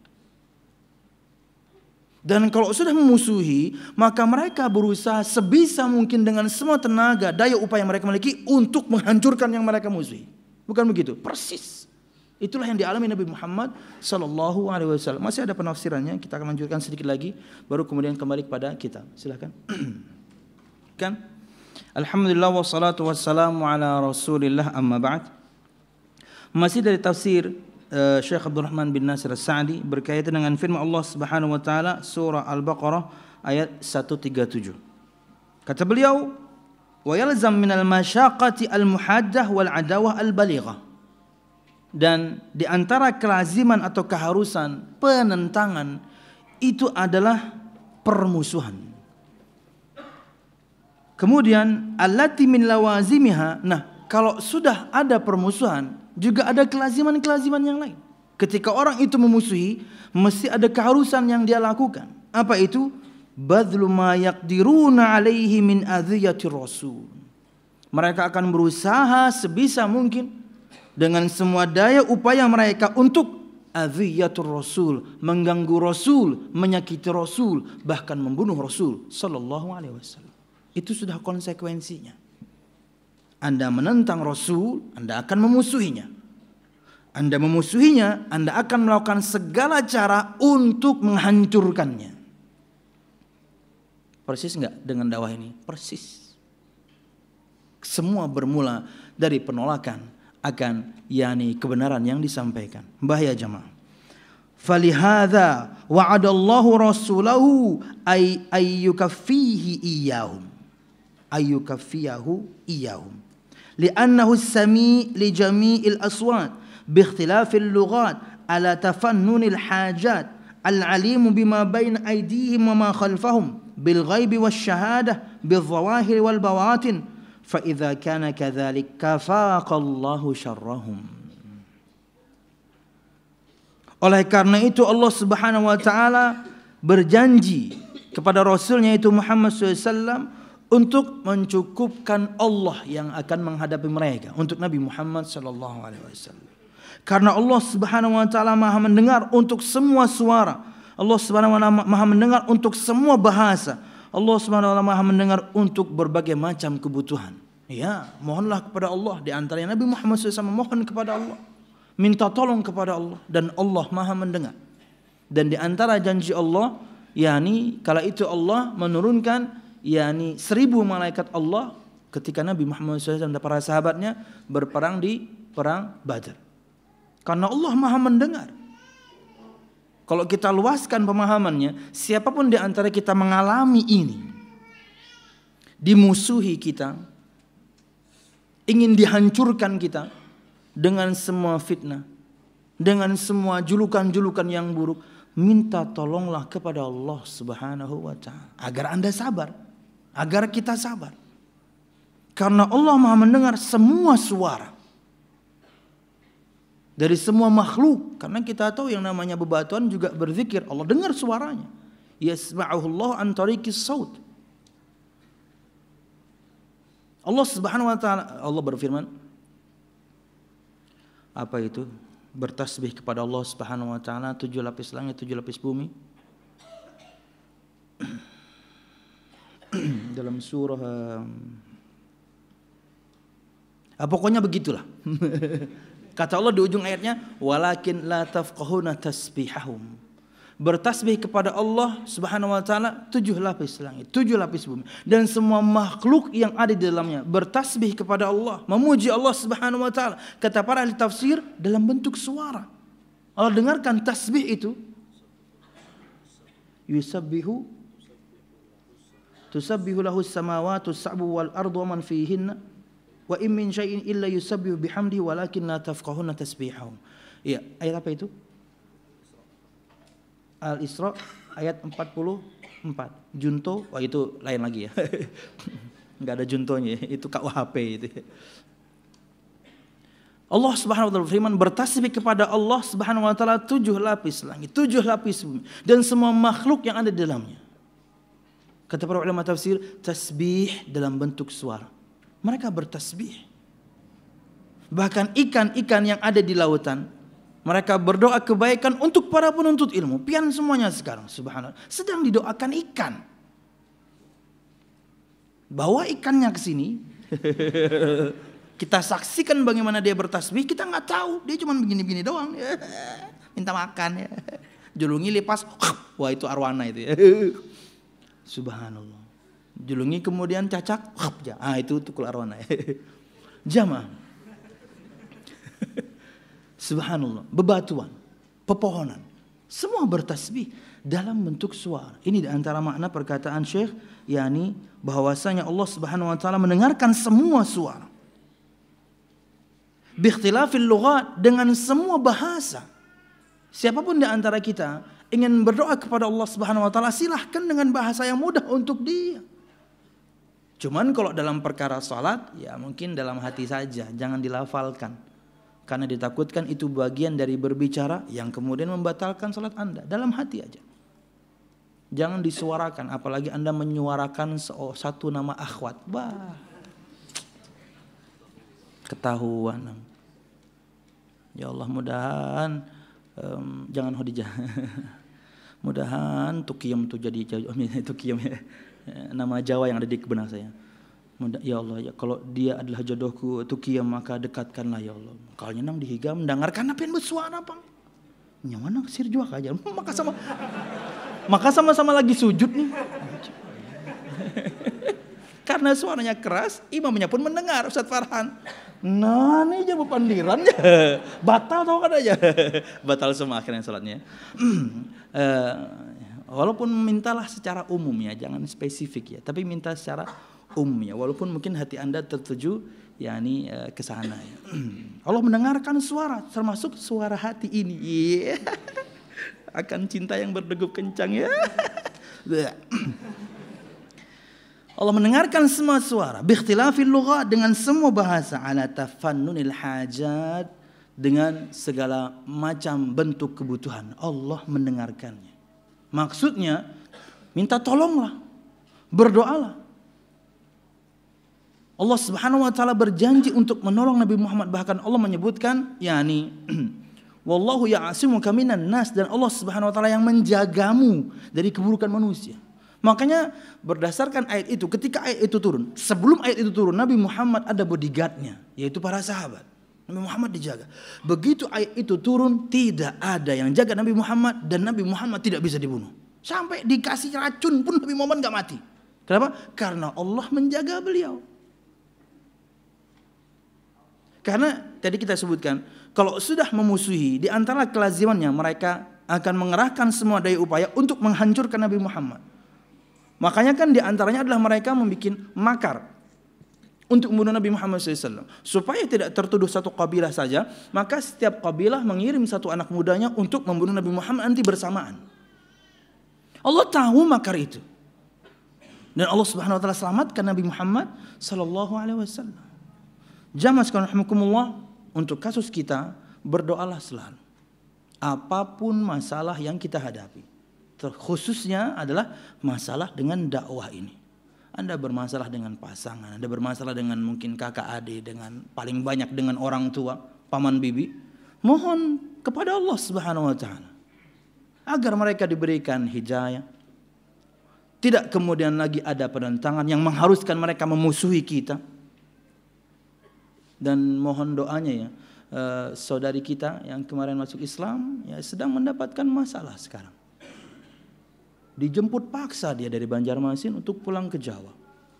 Dan kalau sudah memusuhi, maka mereka berusaha sebisa mungkin dengan semua tenaga, daya upaya yang mereka miliki untuk menghancurkan yang mereka musuhi. Bukan begitu? Persis. Itulah yang dialami Nabi Muhammad sallallahu alaihi wasallam. Masih ada penafsirannya, kita akan lanjutkan sedikit lagi baru kemudian kembali kepada kita. Silakan. Kan? Alhamdulillah wassalatu wassalamu ala Rasulillah amma ba'd. Masih dari tafsir uh, Syekh Abdul Rahman bin Nasir As-Sa'di berkaitan dengan firman Allah Subhanahu wa taala surah Al-Baqarah ayat seratus tiga puluh tujuh. Kata beliau, "Wa yalzam minal masyaqqati al-muhaddah wal adawah al-balighah." Dan di antara kelaziman atau keharusan penentangan itu adalah permusuhan. Kemudian allati min lawazimiha. Nah, kalau sudah ada permusuhan, juga ada kelaziman-kelaziman yang lain. Ketika orang itu memusuhi, mesti ada keharusan yang dia lakukan. Apa itu? Badlu ma yaqdiruna alaihi min adhiyati rasul. Mereka akan berusaha sebisa mungkin dengan semua daya upaya mereka untuk adhiyatur rasul, mengganggu rasul, menyakiti rasul, bahkan membunuh rasul sallallahu alaihi wasallam. Itu sudah konsekuensinya. Anda menentang rasul, Anda akan memusuhinya. Anda memusuhinya, Anda akan melakukan segala cara untuk menghancurkannya. Persis enggak dengan dakwah ini? Persis. Semua bermula dari penolakan akan yakni kebenaran yang disampaikan. Bahaya jamaah. Falihadza wa'adallahu rasulahu ay ayyukaffihi iyyahum. Ayyukaffiyahu iyyahum. Li'annahu as-sami' li jami'il aswat bi ikhtilafil lughat ala tafannunil hajat al-alim bima baina aydihim wa ma khalfahum bil ghaibi wasyhadah bil zawahir wal bawatin fa idza kana kadzalik kafaqallahu syarrahum. Oleh karena itu Allah Subhanahu wa taala berjanji kepada Rasulnya itu Muhammad shallallahu alaihi wasallam untuk mencukupkan Allah yang akan menghadapi mereka untuk Nabi Muhammad sallallahu alaihi wasallam. Karena Allah Subhanahu wa taala Maha mendengar untuk semua suara. Allah Subhanahu wa taala Maha mendengar untuk semua bahasa. Allah Subhanahu wa taala Maha mendengar untuk berbagai macam kebutuhan. Ya, mohonlah kepada Allah, di antaranya Nabi Muhammad shallallahu alaihi wasallam mohon kepada Allah. Minta tolong kepada Allah dan Allah Maha mendengar. Dan di antara janji Allah, yakni kala itu Allah menurunkan yakni seribu malaikat Allah ketika Nabi Muhammad shallallahu alaihi wasallam dan para sahabatnya berperang di perang Badar. Karena Allah Maha mendengar. Kalau kita luaskan pemahamannya, siapapun di antara kita mengalami ini, dimusuhi kita, ingin dihancurkan kita dengan semua fitnah, dengan semua julukan-julukan yang buruk, minta tolonglah kepada Allah Subhanahu wa taala agar Anda sabar, agar kita sabar. Karena Allah Maha mendengar semua suara dari semua makhluk. Karena kita tahu yang namanya bebatuan juga berzikir, Allah dengar suaranya. Yasma'uhullah an tariqis saut. Allah Subhanahu wa taala, Allah berfirman, apa itu? Bertasbih kepada Allah Subhanahu wa taala tujuh lapis langit, tujuh lapis bumi. Dalam surah ah, pokoknya begitulah. Kata Allah di ujung ayatnya, walakin la tafqahuna tasbihahum. Bertasbih kepada Allah Subhanahu wa taala tujuh lapis langit, tujuh lapis bumi, dan semua makhluk yang ada di dalamnya bertasbih kepada Allah, memuji Allah Subhanahu wa taala. Kata para ahli tafsir, dalam bentuk suara. Allah dengarkan tasbih itu. Yusabbihu tusabbihu lahu as-samawati as-sab'u wal ardu wa man fihinna wa in min syai'in illa yusabbihu bihamdihi walakin la tafqahuna tasbihahum. Iya, ayat apa itu? Al-Isra ayat empat puluh empat. Junto, wah itu lain lagi ya. Enggak ada juntonya, itu K U H P itu. Allah Subhanahu wa taala berfirman, bertasbih kepada Allah Subhanahu wa taala tujuh lapis langit, tujuh lapis bumi, dan semua makhluk yang ada di dalamnya. Kata para ulama tafsir, tasbih dalam bentuk suara. Mereka bertasbih. Bahkan ikan-ikan yang ada di lautan, mereka berdoa kebaikan untuk para penuntut ilmu. Pian semuanya sekarang, subhanallah, sedang didoakan ikan. Bawa ikannya ke sini. Kita saksikan bagaimana dia bertasbih. Kita nggak tahu, dia cuma begini-begini doang. Minta makan ya. Julungi lepas, wah itu arwana itu ya. Subhanallah. Julungi kemudian cacak, ah itu tukul arwana ya. Jamaah. Subhanallah, bebatuan, pepohonan, semua bertasbih dalam bentuk suara. Ini di antara makna perkataan Syekh, yakni bahwasanya Allah Subhanahu wa taala mendengarkan semua suara. Biikhtilafil lughat, dengan semua bahasa. Siapapun di antara kita ingin berdoa kepada Allah Subhanahu wa taala, silahkan dengan bahasa yang mudah untuk dia. Cuman kalau dalam perkara salat, ya mungkin dalam hati saja, jangan dilafalkan. Karena ditakutkan itu bagian dari berbicara yang kemudian membatalkan salat Anda. Dalam hati aja. Jangan disuarakan, apalagi Anda menyuarakan satu nama akhwat. Bah, ketahuan. Ya Allah, mudahan um, jangan Khadijah. Mudahan Tukiyam itu jadi Tukiyam ya. Nama Jawa yang ada di benak saya. Ya Allah, ya kalau dia adalah jodohku Tukiyam, maka dekatkanlah ya Allah. Kalau nyenang dihiga mendengarkan apa yang bersuara bang. Nyaman sir juak aja. Maka sama maka sama-sama lagi sujud nih. Karena suaranya keras, imamnya pun mendengar, Ustaz Farhan. Nah ini aja pandiran ya. Batal tau kan aja. Batal semua akhirnya sholatnya. uh, walaupun mintalah secara umum ya, jangan spesifik ya. Tapi minta secara umum ya. Walaupun mungkin hati Anda tertuju yakni uh, ke sana ya. Allah mendengarkan suara, termasuk suara hati ini. Yeah. Akan cinta yang berdegup kencang ya. Allah mendengarkan semua suara biikhtilafil lughat, dengan semua bahasa, ala tafannunil hajat, dengan segala macam bentuk kebutuhan. Allah mendengarkannya. Maksudnya minta tolonglah, berdoalah. Allah Subhanahu wa taala berjanji untuk menolong Nabi Muhammad, bahkan Allah menyebutkan yakni wallahu ya'asimuka minan nas, dan Allah Subhanahu wa taala yang menjagamu dari keburukan manusia. Makanya berdasarkan ayat itu, ketika ayat itu turun, sebelum ayat itu turun, Nabi Muhammad ada bodyguardnya, yaitu para sahabat. Nabi Muhammad dijaga. Begitu ayat itu turun, tidak ada yang jaga Nabi Muhammad, dan Nabi Muhammad tidak bisa dibunuh. Sampai dikasih racun pun Nabi Muhammad gak mati. Kenapa? Karena Allah menjaga beliau. Karena tadi kita sebutkan, kalau sudah memusuhi, di antara kelazimannya mereka akan mengerahkan semua daya upaya untuk menghancurkan Nabi Muhammad. Makanya kan di antaranya adalah mereka membuat makar untuk membunuh Nabi Muhammad shallallahu alaihi wasallam. Supaya tidak tertuduh satu kabilah saja, maka setiap kabilah mengirim satu anak mudanya untuk membunuh Nabi Muhammad nanti bersamaan. Allah tahu makar itu. Dan Allah Subhanahu wa taala selamatkan Nabi Muhammad sallallahu alaihi wasallam. Jamaah sekalian rahimakumullah, untuk kasus kita berdoalah selalu. Apapun masalah yang kita hadapi, khususnya adalah masalah dengan dakwah ini. Anda bermasalah dengan pasangan, Anda bermasalah dengan mungkin kakak adik, dengan paling banyak dengan orang tua, paman bibi. Mohon kepada Allah Subhanahu wa taala agar mereka diberikan hidayah. Tidak kemudian lagi ada penentangan yang mengharuskan mereka memusuhi kita. Dan mohon doanya ya, uh, saudari kita yang kemarin masuk Islam ya sedang mendapatkan masalah sekarang. Dijemput paksa dia dari Banjarmasin untuk pulang ke Jawa.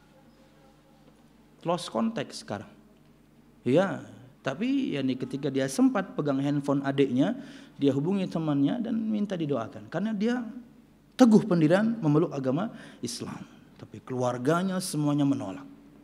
Lost contact sekarang. Ya, tapi ya nih ketika dia sempat pegang handphone adiknya, dia hubungi temannya dan minta didoakan. Karena dia teguh pendirian memeluk agama Islam. Tapi keluarganya semuanya menolak.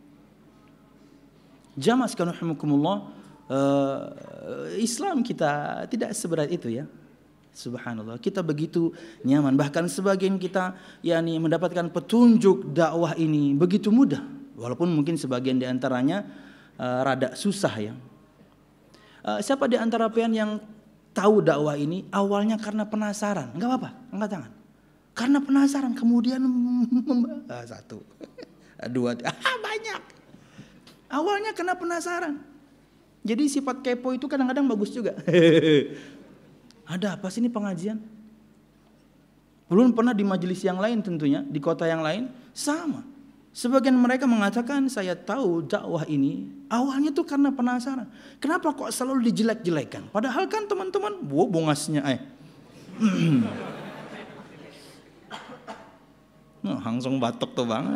Jamaah sekalian rahimakumullah, uh, Islam kita tidak seberat itu ya. Subhanallah, kita begitu nyaman, bahkan sebagian kita yakni mendapatkan petunjuk dakwah ini begitu mudah, walaupun mungkin sebagian di antaranya uh, rada susah ya. Uh, siapa di antara pian yang tahu dakwah ini awalnya karena penasaran? Enggak apa-apa, angkat tangan. Karena penasaran kemudian ah, satu, dua, ah, banyak. Awalnya karena penasaran. Jadi sifat kepo itu kadang-kadang bagus juga. Ada apa sih ini pengajian? Belum pernah di majelis yang lain tentunya, di kota yang lain, sama. Sebagian mereka mengatakan saya tahu dakwah ini awalnya tuh karena penasaran. Kenapa kok selalu dijelek-jelekan? Padahal kan teman-teman, wow bongasnya eh. Nah, langsung batuk tuh bang.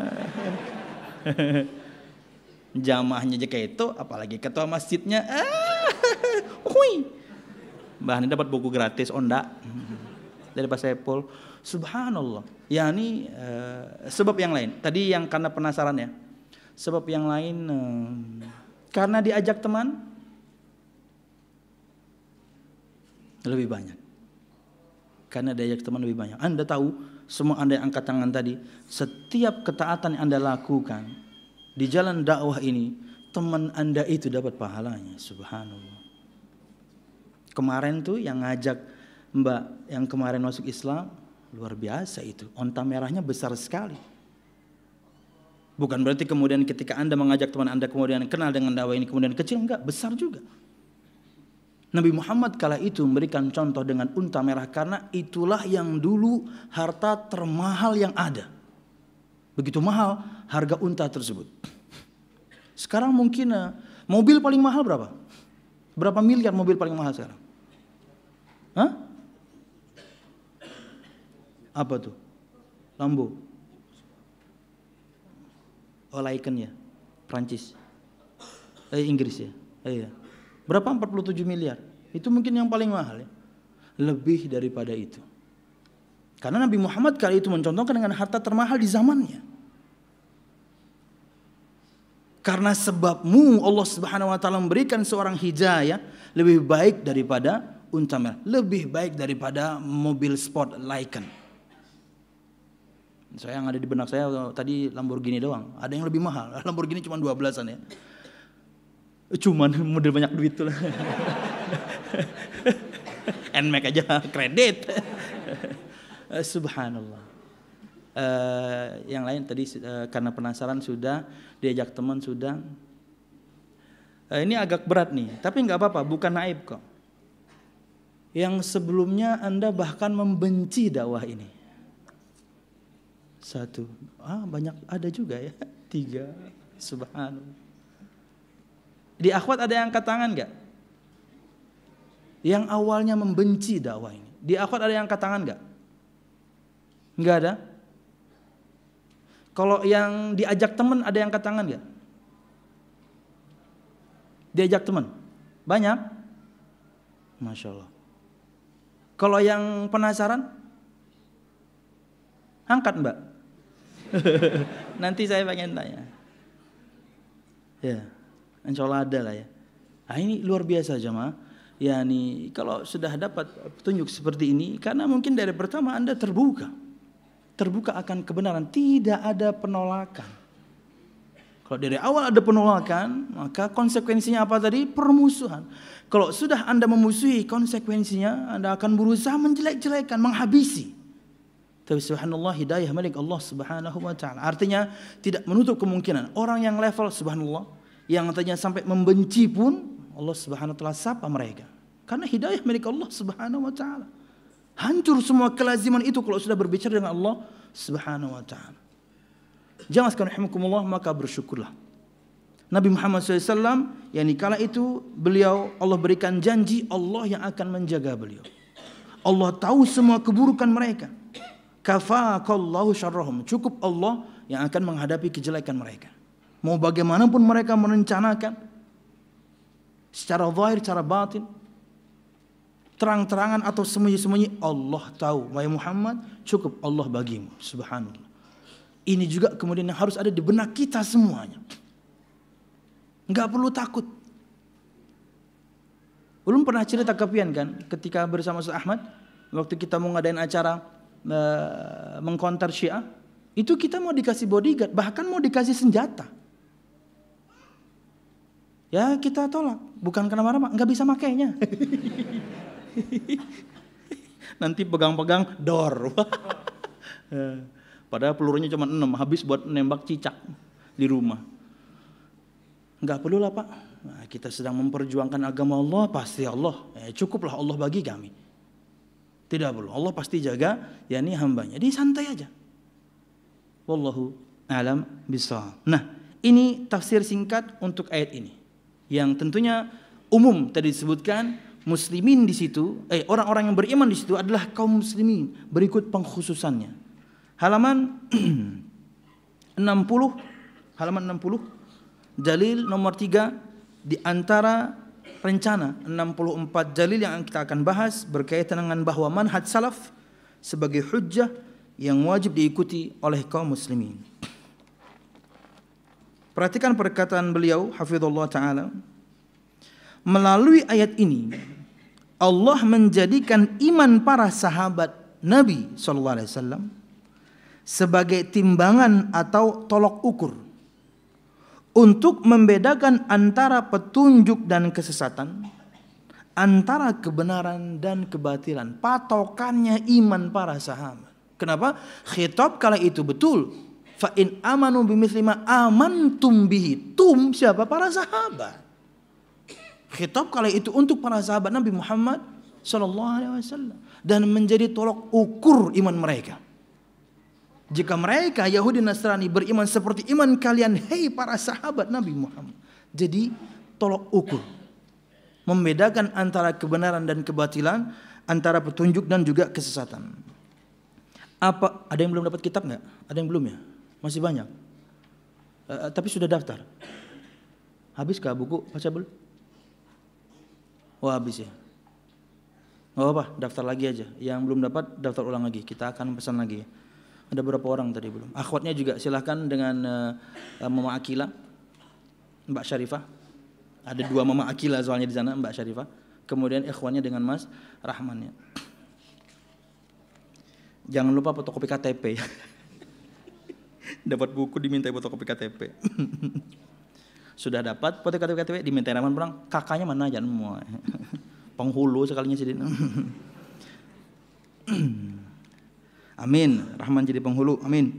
Jamaahnya aja kayak itu, apalagi ketua masjidnya. Ah, hui. Bahannya dapat buku gratis onda dari Pak Saiful. Subhanallah. Ya ini uh, sebab yang lain. Tadi yang karena penasaran ya. Sebab yang lain uh, karena diajak teman lebih banyak. Karena diajak teman lebih banyak. Anda tahu, semua Anda yang angkat tangan tadi, setiap ketaatan yang Anda lakukan di jalan dakwah ini, teman Anda itu dapat pahalanya. Subhanallah. Kemarin tuh yang ngajak Mbak yang kemarin masuk Islam, luar biasa itu. Onta merahnya besar sekali. Bukan berarti kemudian ketika Anda mengajak teman Anda kemudian kenal dengan dakwah ini kemudian kecil, enggak, besar juga. Nabi Muhammad kala itu memberikan contoh dengan unta merah karena itulah yang dulu harta termahal yang ada. Begitu mahal harga unta tersebut. Sekarang mungkin mobil paling mahal berapa? Berapa miliar mobil paling mahal sekarang? Hah? Apa tuh? Lambo. Oh, Laeken ya, Prancis, eh, Inggris ya. Eh, iya. Berapa? empat puluh tujuh miliar. Itu mungkin yang paling mahal ya. Lebih daripada itu. Karena Nabi Muhammad kali itu mencontohkan dengan harta termahal di zamannya. Karena sebabmu Allah Subhanahu wa taala memberikan seorang hidayah lebih baik daripada unta merah, lebih baik daripada mobil sport Laeken. Saya yang ada di benak saya tadi Lamborghini doang. Ada yang lebih mahal. Lamborghini cuma dua belasan ya. Cuman model banyak duit tuh lah. N-Max aja kredit. Subhanallah. Uh, yang lain tadi uh, karena penasaran sudah, diajak teman sudah. Uh, ini agak berat nih, tapi nggak apa-apa, bukan aib kok. Yang sebelumnya Anda bahkan membenci dakwah ini. Satu, ah banyak ada juga ya. Tiga, subhanallah. Di akhwat ada yang angkat tangan nggak? Yang awalnya membenci dakwah ini. Di akhwat ada yang angkat tangan nggak? Nggak ada. Kalau yang diajak teman ada yang angkat tangan nggak? Diajak teman? Banyak? Masya Allah. Kalau yang penasaran? Angkat mbak. Nanti saya pengen tanya. Ya, insya Allah ada lah ya. Nah, ini luar biasa jemaah. Ya nih, kalau sudah dapat petunjuk seperti ini, karena mungkin dari pertama Anda terbuka. Terbuka akan kebenaran, tidak ada penolakan. Kalau dari awal ada penolakan, maka konsekuensinya apa tadi? Permusuhan. Kalau sudah Anda memusuhi, konsekuensinya Anda akan berusaha menjelek-jelekan, menghabisi. Tapi subhanallah, hidayah milik Allah Subhanahu wa taala. Artinya tidak menutup kemungkinan orang yang level subhanallah yang tadinya sampai membenci pun Allah Subhanahu wa taala sapa mereka. Karena hidayah milik Allah Subhanahu wa taala. Hancur semua kelaziman itu kalau sudah berbicara dengan Allah Subhanahu wa taala. Jangan sekalian rahimakumullah, maka bersyukurlah. Nabi Muhammad shallallahu alaihi wasallam, yakni kala itu beliau Allah berikan janji Allah yang akan menjaga beliau. Allah tahu semua keburukan mereka. Kafakallahu syarrahum. Cukup Allah yang akan menghadapi kejelekan mereka. Mau bagaimanapun mereka merencanakan secara zahir, secara batin, terang-terangan atau sembunyi-sembunyi, Allah tahu. Wahai Muhammad, cukup Allah bagimu. Subhanallah. Ini juga kemudian yang harus ada di benak kita semuanya. Enggak perlu takut. Belum pernah cerita kepian kan, ketika bersama Ustaz Ahmad, waktu kita mau ngadain acara uh, mengkonter Syiah, itu kita mau dikasih bodyguard, bahkan mau dikasih senjata. Ya kita tolak, bukan karena marah, nggak bisa makainya. Nanti pegang-pegang dor. Padahal pelurunya cuma enam, habis buat nembak cicak di rumah. Enggak perlu lah Pak. Nah, kita sedang memperjuangkan agama Allah, pasti Allah. Eh, cukuplah Allah bagi kami. Tidak perlu. Allah pasti jaga, yakni hambanya. Jadi santai aja. Wallahu a'lam bishawab. Nah, ini tafsir singkat untuk ayat ini. Yang tentunya umum tadi disebutkan muslimin di situ, eh orang-orang yang beriman di situ adalah kaum muslimin. Berikut pengkhususannya. Halaman enam puluh, halaman enam puluh, dalil nomor tiga di antara rencana enam puluh empat dalil yang kita akan bahas berkaitan dengan bahwa manhaj salaf sebagai hujjah yang wajib diikuti oleh kaum muslimin. Perhatikan perkataan beliau hafizallahu taala. Melalui ayat ini Allah menjadikan iman para sahabat Nabi sallallahu alaihi wasallam sebagai timbangan atau tolok ukur untuk membedakan antara petunjuk dan kesesatan, antara kebenaran dan kebatilan. Patokannya iman para sahabat. Kenapa? Khitab kala itu betul. Fa in amanu bimithli ma amantum bihi. Tum siapa? Para sahabat. Khitab kala itu untuk para sahabat Nabi Muhammad sallallahu alaihi wasallam dan menjadi tolok ukur iman mereka. Jika mereka Yahudi Nasrani beriman seperti iman kalian, hei para sahabat Nabi Muhammad. Jadi tolok ukur. Membedakan antara kebenaran dan kebatilan, antara petunjuk dan juga kesesatan. Apa ada yang belum dapat kitab enggak? Ada yang belum ya? Masih banyak. uh, tapi sudah daftar. Habiskah buku baca belum? Oh habis ya. Gak apa, daftar lagi aja. Yang belum dapat daftar ulang lagi. Kita akan pesan lagi. Ada beberapa orang tadi belum. Akhwatnya juga silahkan dengan uh, Mama Akila, Mbak Syarifah. Ada dua Mama Akila soalnya di sana, Mbak Syarifah. Kemudian ikhwannya dengan Mas Rahmannya. Jangan lupa fotokopi K T P. Dapat buku diminta fotokopi K T P. Sudah dapat fotokopi K T P diminta Rahman pulang. Kakaknya mana aja semua. Penghulu sekalinya sih. Amin. Rahman jadi penghulu. Amin.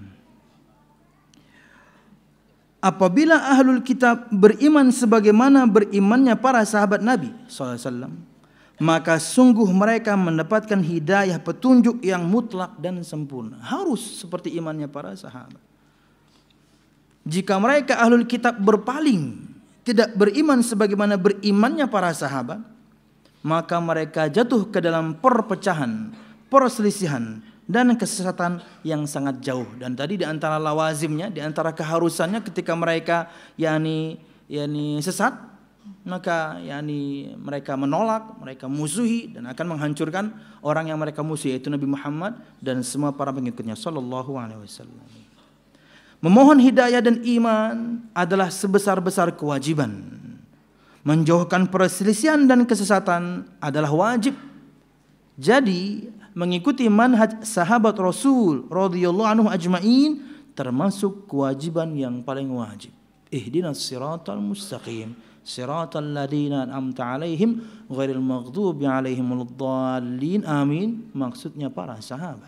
Apabila ahlul kitab beriman sebagaimana berimannya para sahabat Nabi shallallahu alaihi wasallam, maka sungguh mereka mendapatkan hidayah petunjuk yang mutlak dan sempurna. Harus seperti imannya para sahabat. Jika mereka ahlul kitab berpaling, tidak beriman sebagaimana berimannya para sahabat, maka mereka jatuh ke dalam perpecahan, perselisihan, dan kesesatan yang sangat jauh. Dan tadi di antara lawazimnya, di antara keharusannya ketika mereka yakni yakni sesat, maka yakni mereka menolak, mereka musuhi dan akan menghancurkan orang yang mereka musuhi, yaitu Nabi Muhammad dan semua para pengikutnya sallallahu alaihi wasallam. Memohon hidayah dan iman adalah sebesar-besar kewajiban. Menjauhkan perselisihan dan kesesatan adalah wajib. Jadi mengikuti manhaj sahabat Rasul radhiyallahu anhu ajma'in termasuk kewajiban yang paling wajib. Ihdinas siratal mustaqim, siratal ladzina an'amta 'alaihim ghairil maghdubi 'alaihim waladdallin. Amin. Maksudnya para sahabat.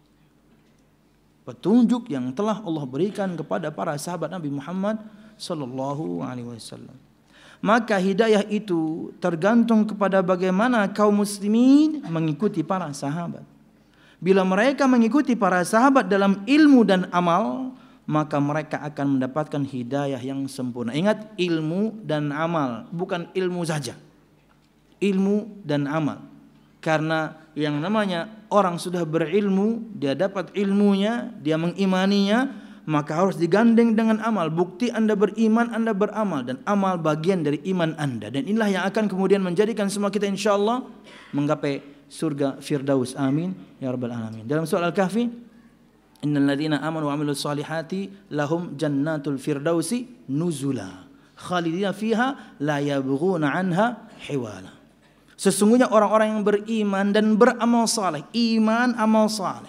Petunjuk yang telah Allah berikan kepada para sahabat Nabi Muhammad sallallahu alaihi wasallam. Maka hidayah itu tergantung kepada bagaimana kaum muslimin mengikuti para sahabat. Bila mereka mengikuti para sahabat dalam ilmu dan amal, maka mereka akan mendapatkan hidayah yang sempurna. Ingat, ilmu dan amal, bukan ilmu saja. Ilmu dan amal. Karena yang namanya orang sudah berilmu, dia dapat ilmunya, dia mengimaninya, maka harus digandeng dengan amal. Bukti Anda beriman, Anda beramal, dan amal bagian dari iman Anda. Dan inilah yang akan kemudian menjadikan semua kita insyaallah menggapai surga Firdaus. Amin ya rabbal alamin. Dalam surah Al-Kahfi, innal ladzina amanu wa amilus solihati lahum jannatul firdausi nuzula khalidina fiha la yabghuna anha hiwala. Sesungguhnya orang-orang yang beriman dan beramal saleh, iman amal saleh,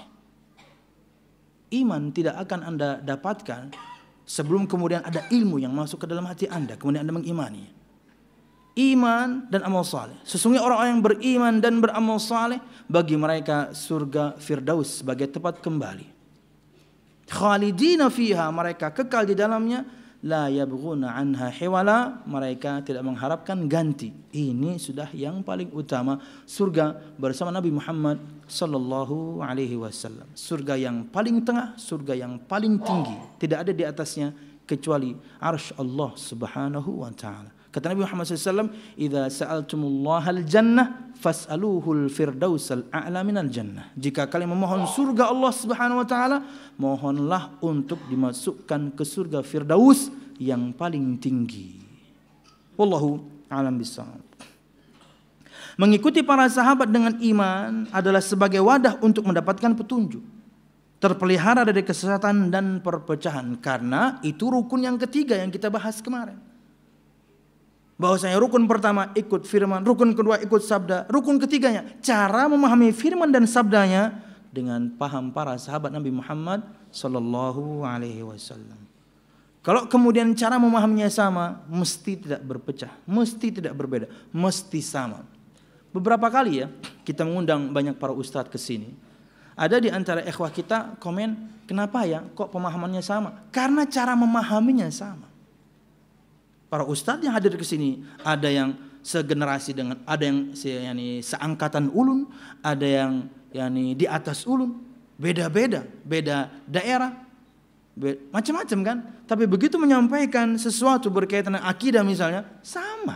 iman tidak akan Anda dapatkan sebelum kemudian ada ilmu yang masuk ke dalam hati Anda, kemudian Anda mengimani. Iman dan amal saleh. Sesungguhnya orang-orang yang beriman dan beramal saleh, bagi mereka surga Firdaus sebagai tempat kembali. Khalidina fiha, mereka kekal di dalamnya. La yabghuna anha hiwala, mereka tidak mengharapkan ganti. Ini sudah yang paling utama, surga bersama Nabi Muhammad sallallahu alaihi wasallam. Surga yang paling tengah, surga yang paling tinggi, tidak ada di atasnya kecuali arsy Allah Subhanahu wa taala. Kata Nabi Muhammad sallallahu alaihi wasallam, "Idza sa'altumullaha al-jannah fas'aluhul firdausal a'la minal jannah." Jika kalian memohon surga Allah Subhanahu wa taala, mohonlah untuk dimasukkan ke surga Firdaus yang paling tinggi. Wallahu a'lam bishawab. Mengikuti para sahabat dengan iman adalah sebagai wadah untuk mendapatkan petunjuk. Terpelihara dari kesesatan dan perpecahan, karena itu rukun yang ketiga yang kita bahas kemarin. Bahwasanya rukun pertama ikut firman, rukun kedua ikut sabda, rukun ketiganya cara memahami firman dan sabdanya dengan paham para sahabat Nabi Muhammad sallallahu alaihi wasallam. Kalau kemudian cara memahaminya sama, mesti tidak berpecah, mesti tidak berbeda, mesti sama. Beberapa kali ya kita mengundang banyak para ustadz ke sini. Ada di antara ikhwah kita komen, kenapa ya kok pemahamannya sama? Karena cara memahaminya sama. Para ustadz yang hadir ke sini, ada yang segenerasi dengan, ada yang se, yani, seangkatan ulun, ada yang yani, di atas ulun, beda-beda, beda daerah, be, macam-macam kan. Tapi begitu menyampaikan sesuatu berkaitan dengan akidah misalnya, sama.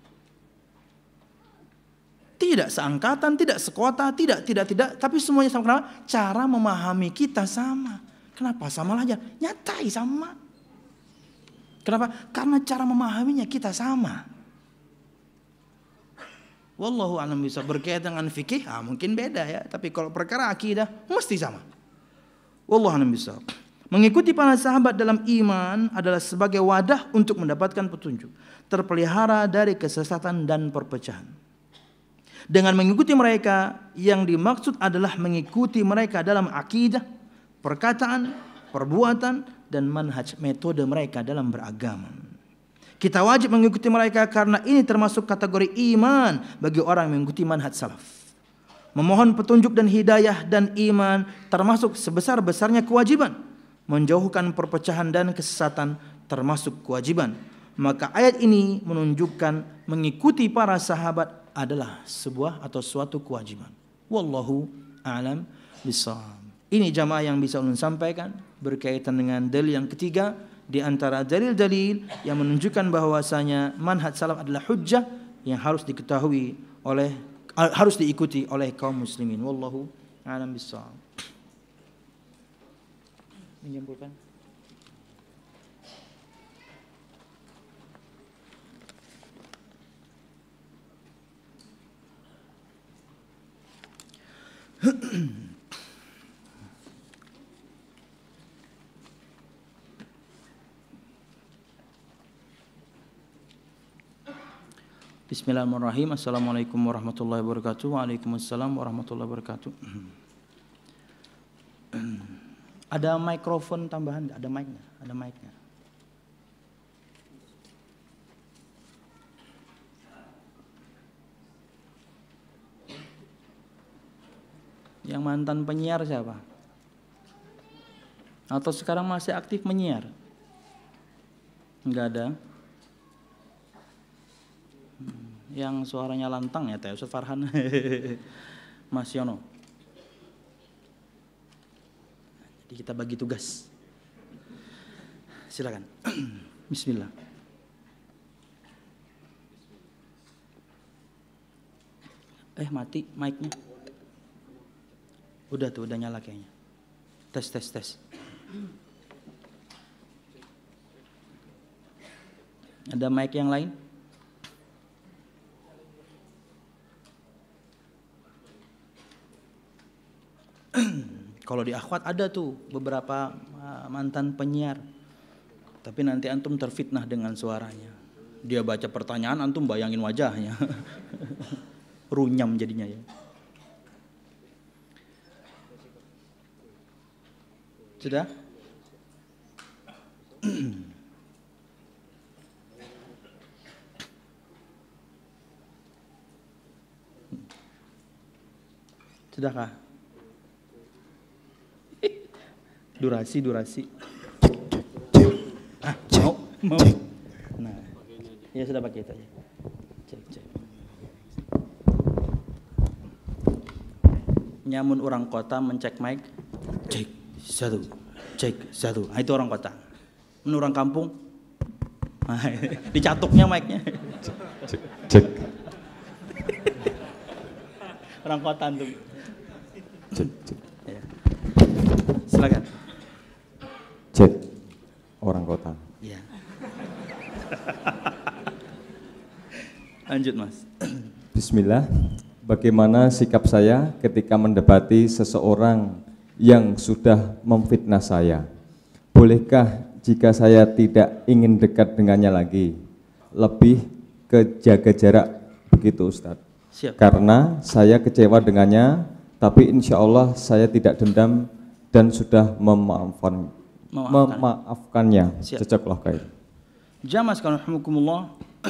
Tidak seangkatan, tidak sekota, tidak, tidak, tidak, tapi semuanya sama. Kenapa? Cara memahami kita sama. Kenapa sama aja? Nyatai sama. Kenapa? Karena cara memahaminya kita sama. Wallahu a'lam bisa berkaitan dengan fikih, ah, mungkin beda ya. Tapi kalau perkara akidah mesti sama. Wallahu a'lam bisa. Mengikuti para sahabat dalam iman adalah sebagai wadah untuk mendapatkan petunjuk, terpelihara dari kesesatan dan perpecahan. Dengan mengikuti mereka, yang dimaksud adalah mengikuti mereka dalam akidah, perkataan, perbuatan, dan manhaj, metode mereka dalam beragama. Kita wajib mengikuti mereka karena ini termasuk kategori iman bagi orang yang mengikuti manhaj salaf. Memohon petunjuk dan hidayah dan iman termasuk sebesar-besarnya kewajiban. Menjauhkan perpecahan dan kesesatan termasuk kewajiban. Maka ayat ini menunjukkan mengikuti para sahabat adalah sebuah atau suatu kewajiban. Wallahu a'lam bishawab. Ini jamaah yang bisa ulun sampaikan berkaitan dengan dalil yang ketiga di antara dalil-dalil yang menunjukkan bahwasanya manhaj salaf adalah hujjah yang harus diketahui oleh harus diikuti oleh kaum muslimin. Wallahu a'lam bishawab. Menyimpulkan. Bismillahirrahmanirrahim. Assalamualaikum warahmatullahi wabarakatuh. Waalaikumsalam warahmatullahi wabarakatuh. Ada mikrofon tambahan? Ada mic-nya? Ada mic-nya. Yang mantan penyiar siapa? Atau sekarang masih aktif menyiar? Enggak ada. Yang suaranya lantang ya Teh Ustaz Farhan. Mas Yono. Jadi kita bagi tugas. Silakan. Bismillah. Eh mati mic-nya. Udah tuh, udah nyala kayaknya. Tes tes tes. Ada mic yang lain? Kalau di akhwat ada tuh beberapa mantan penyiar. Tapi nanti antum terfitnah dengan suaranya. Dia baca pertanyaan, antum bayangin wajahnya. Runyam jadinya ya. Sudah? Sudahkah? Durasi, durasi. Ah, mau, mau. Nah, ya sudah pakai itu aja. Cek, cek. Nyamun orang kota mencek mic. Cek satu, cek satu. Nah, itu orang kota. Menurut orang kampung, nah, dicatuknya mic-nya. Cek, cek. Orang kota tuh. Cek, cek. Ya. Silakan. Cek orang kota. Iya. Lanjut Mas. Bismillah. Bagaimana sikap saya ketika mendapati seseorang yang sudah memfitnah saya? Bolehkah jika saya tidak ingin dekat dengannya lagi, lebih ke jaga jarak begitu Ustadz? Siap. Karena saya kecewa dengannya, tapi insya Allah saya tidak dendam dan sudah memaafkan. Memaafkan. memaafkannya. Jazakallahu khair. Jamaah sekalian rahimakumullah.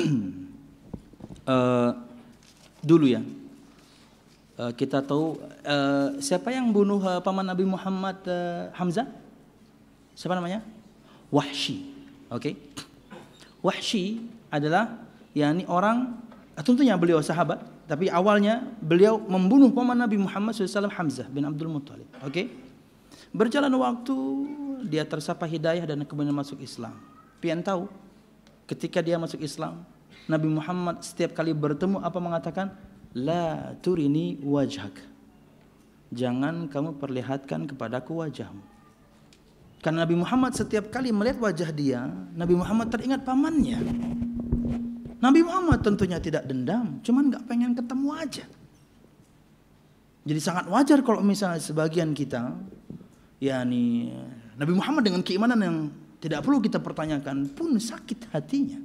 uh, dulu ya. Uh, kita tahu uh, siapa yang bunuh uh, paman Nabi Muhammad uh, Hamzah? Siapa namanya? Wahsy. Oke. Okay. Wahsy adalah yakni orang, tentunya beliau sahabat, tapi awalnya beliau membunuh paman Nabi Muhammad shallallahu alaihi wasallam Hamzah bin Abdul Muttalib. Oke. Okay. Berjalan waktu, dia tersapa hidayah dan kemudian masuk Islam. Pian tahu, ketika dia masuk Islam, Nabi Muhammad setiap kali bertemu apa mengatakan? La turini wajhak. Jangan kamu perlihatkan kepadaku wajahmu. Karena Nabi Muhammad setiap kali melihat wajah dia, Nabi Muhammad teringat pamannya. Nabi Muhammad tentunya tidak dendam, cuman nggak pengen ketemu aja. Jadi sangat wajar kalau misalnya sebagian kita, yakni Nabi Muhammad dengan keimanan yang tidak perlu kita pertanyakan pun sakit hatinya.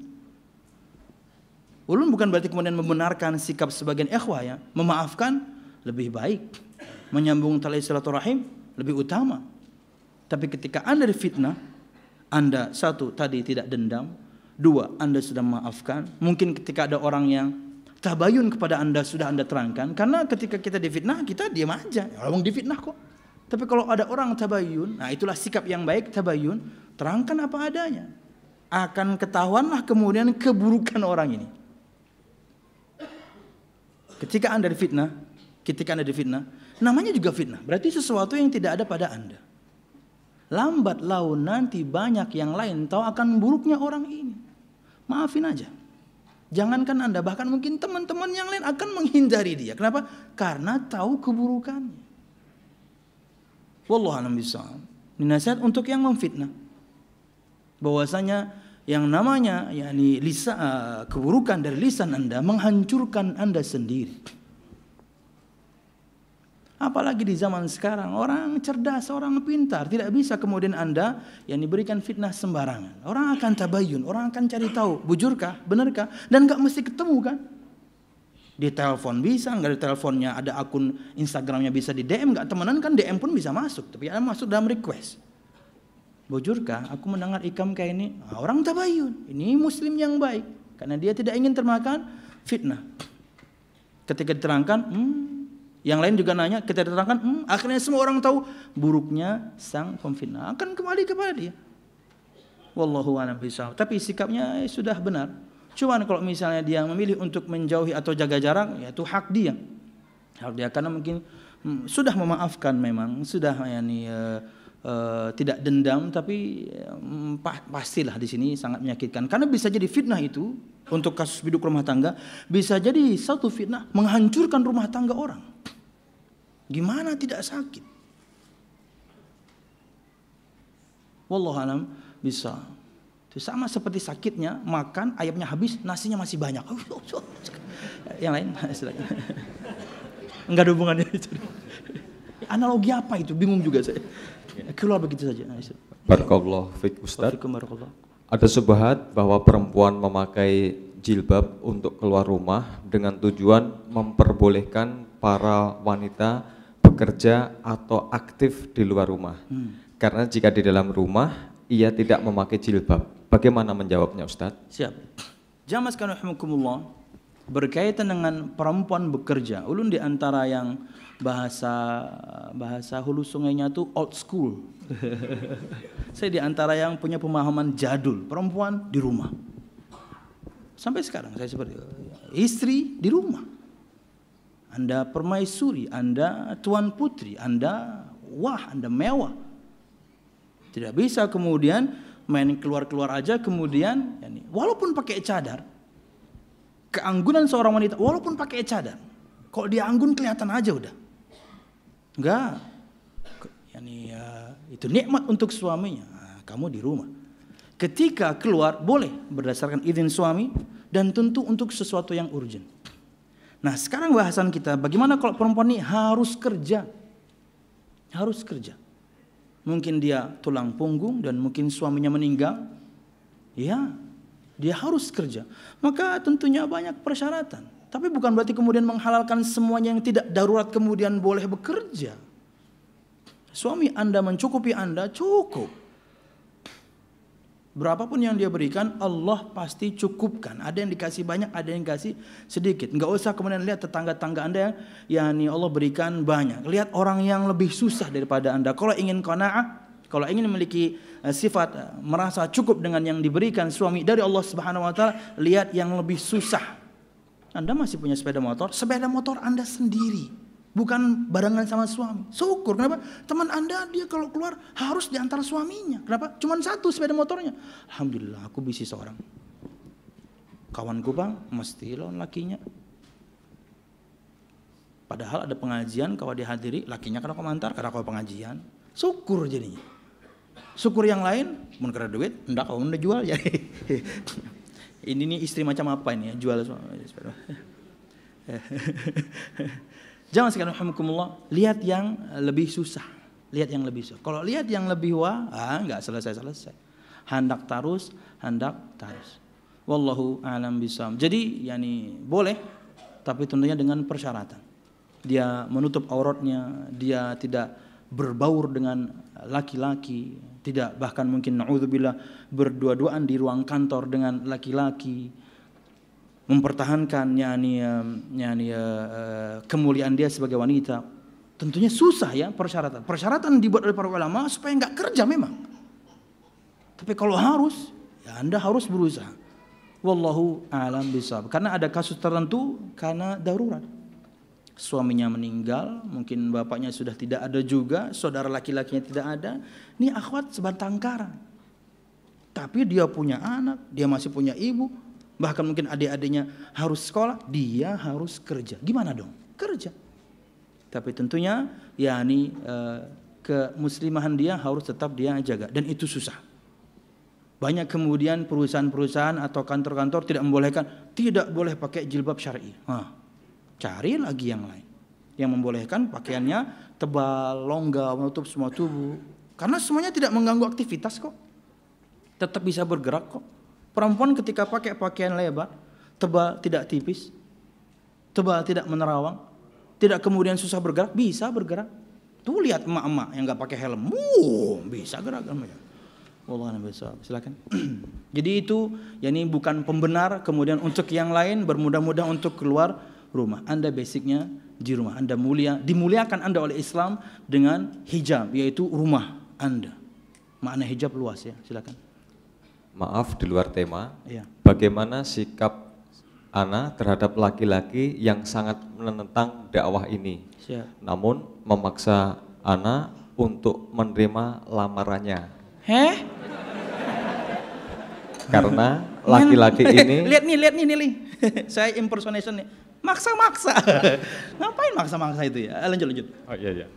Ulun bukan berarti kemudian membenarkan sikap sebagian ikhwah ya, memaafkan lebih baik, menyambung tali silaturahim lebih utama. Tapi ketika Anda difitnah, Anda satu tadi tidak dendam, dua Anda sudah memaafkan. Mungkin ketika ada orang yang tabayun kepada Anda sudah Anda terangkan, karena ketika kita difitnah kita diam aja, orang difitnah kok. Tapi kalau ada orang tabayun, nah itulah sikap yang baik, tabayun, terangkan apa adanya. Akan ketahuanlah kemudian keburukan orang ini. Ketika Anda difitnah, ketika Anda difitnah, namanya juga fitnah. Berarti sesuatu yang tidak ada pada Anda. Lambat laun nanti banyak yang lain tahu akan buruknya orang ini. Maafin aja. Jangankan Anda, bahkan mungkin teman-teman yang lain akan menghindari dia. Kenapa? Karena tahu keburukannya. Wallahu a'lam bishawab. Ini nasihat untuk yang memfitnah. Bahwasanya yang namanya yakni lisan uh, keburukan dari lisan Anda menghancurkan Anda sendiri. Apalagi di zaman sekarang, orang cerdas, orang pintar, tidak bisa kemudian Anda yang diberikan fitnah sembarangan. Orang akan tabayun, orang akan cari tahu, bujurkah, benarkah, dan nggak mesti ketemu kan? Di telepon bisa, nggak di teleponnya ada akun Instagramnya bisa di D M, nggak temenan kan D M pun bisa masuk, tapi Anda masuk dalam request. Bujurkah, aku mendengar ikam kayak ini, nah, orang tabayun, ini muslim yang baik, karena dia tidak ingin termakan fitnah. Ketika diterangkan, hmm, yang lain juga nanya, ketika diterangkan, hmm, akhirnya semua orang tahu buruknya sang pemfitnah, akan kembali kepada dia. Wallahu a'lam bishawab. Tapi sikapnya eh, sudah benar. Cuman kalau misalnya dia memilih untuk menjauhi atau jaga jarak, ya itu hak dia. Hak dia karena mungkin hmm, sudah memaafkan memang, sudah yakni uh, Uh, tidak dendam, tapi um, pastilah di sini sangat menyakitkan karena bisa jadi fitnah itu untuk kasus biduk rumah tangga bisa jadi satu fitnah menghancurkan rumah tangga orang. Gimana tidak sakit? Wallahu alam bisa. Itu sama seperti sakitnya makan ayamnya habis nasinya masih banyak. Yang lain enggak ada hubungannya. Analogi apa itu? Bingung juga saya. Keluar begitu saja. Barakallahu fiik Ustaz. Ada syubhat bahwa perempuan memakai jilbab untuk keluar rumah dengan tujuan memperbolehkan para wanita bekerja atau aktif di luar rumah. Hmm. Karena jika di dalam rumah ia tidak memakai jilbab. Bagaimana menjawabnya Ustaz? Siap. Jamaah sekalian rahimakumullah, berkaitan dengan perempuan bekerja, ulun di antara yang bahasa bahasa hulu sungainya tuh old school. Saya di antara yang punya pemahaman jadul, perempuan di rumah. Sampai sekarang saya seperti istri di rumah. Anda permaisuri, Anda tuan putri, Anda wah, Anda mewah. Tidak bisa kemudian main keluar-keluar aja kemudian yani, walaupun pakai cadar. Keanggunan seorang wanita walaupun pakai cadar. Kalau dia anggun kelihatan aja udah. Enggak, yani, uh, itu nikmat untuk suaminya. Nah, kamu di rumah. Ketika keluar boleh berdasarkan izin suami dan tentu untuk sesuatu yang urgent. Nah sekarang bahasan kita bagaimana kalau perempuan ini harus kerja, harus kerja. Mungkin dia tulang punggung dan mungkin suaminya meninggal, ya dia harus kerja. Maka tentunya banyak persyaratan. Tapi bukan berarti kemudian menghalalkan semuanya yang tidak darurat kemudian boleh bekerja. Suami Anda mencukupi Anda, cukup. Berapapun yang dia berikan, Allah pasti cukupkan. Ada yang dikasih banyak, ada yang dikasih sedikit. Enggak usah kemudian lihat tetangga-tangga Anda yang yani Allah berikan banyak. Lihat orang yang lebih susah daripada Anda. Kalau ingin qanaah, kalau ingin memiliki uh, sifat uh, merasa cukup dengan yang diberikan suami dari Allah Subhanahu wa taala, lihat yang lebih susah. Anda masih punya sepeda motor, sepeda motor Anda sendiri, bukan barengan sama suami. Syukur, kenapa? Teman Anda dia kalau keluar harus diantar suaminya. Kenapa? Cuman satu sepeda motornya. Alhamdulillah, aku bisi seorang. Kawanku bang, mesti lawan lakinya. Padahal ada pengajian, kalau dihadiri, lakinya karena komentar, karena kalau pengajian. Syukur jadinya. Syukur yang lain, mun kena duit, ndak kau udah jual ya. Ini nih istri macam apa ini ya, jual semua. Jangan sekalian alhamdulillah, lihat yang lebih susah, lihat yang lebih susah. Kalau lihat yang lebih wah, ah nggak selesai-selesai. Hendak tarus, hendak tarus. Wallahu a'lam bishawab. Jadi yani boleh, tapi tentunya dengan persyaratan. Dia menutup auratnya, dia tidak berbaur dengan laki-laki, tidak bahkan mungkin naudzubillah berdua-duaan di ruang kantor dengan laki-laki, mempertahankan yani yani uh, kemuliaan dia sebagai wanita. Tentunya susah ya persyaratan. Persyaratan dibuat oleh para ulama supaya enggak kerja memang. Tapi kalau harus, ya Anda harus berusaha. Wallahu a'lam bishawab. Karena ada kasus tertentu karena darurat. Suaminya meninggal, mungkin bapaknya sudah tidak ada juga, saudara laki-lakinya tidak ada. Ini akhwat sebatang kara. Tapi dia punya anak, dia masih punya ibu, bahkan mungkin adik-adiknya harus sekolah, dia harus kerja. Gimana dong? Kerja. Tapi tentunya yakni eh, kemuslimahan dia harus tetap dia jaga, dan itu susah. Banyak kemudian perusahaan-perusahaan atau kantor-kantor tidak membolehkan, tidak boleh pakai jilbab syar'i. Nah, cari lagi yang lain yang membolehkan pakaiannya tebal, longgar, menutup semua tubuh. Karena semuanya tidak mengganggu aktivitas kok. Tetap bisa bergerak kok. Perempuan ketika pakai pakaian lebar, tebal tidak tipis, tebal tidak menerawang, tidak kemudian susah bergerak, bisa bergerak. Tuh lihat emak-emak yang nggak pakai helm, wuh, bisa gerak kan mereka. Wallahu a'lam bishawab. Silakan. Jadi itu yani bukan pembenar kemudian untuk yang lain bermudah-mudah untuk keluar rumah. Anda basicnya di rumah. Anda mulia, dimuliakan Anda oleh Islam dengan hijab, yaitu rumah Anda. Makna hijab luas ya. Silakan. Maaf di luar tema. Ya. Bagaimana sikap Ana terhadap laki-laki yang sangat menentang dakwah ini? Siap. Namun memaksa Ana untuk menerima lamarannya. Heh? Karena laki-laki ini. Lihat nih, lihat nih, nih. Saya impersonation nih. Maksa-maksa. Ngapain maksa-maksa itu ya? Lanjut, lanjut. Oh iya, iya.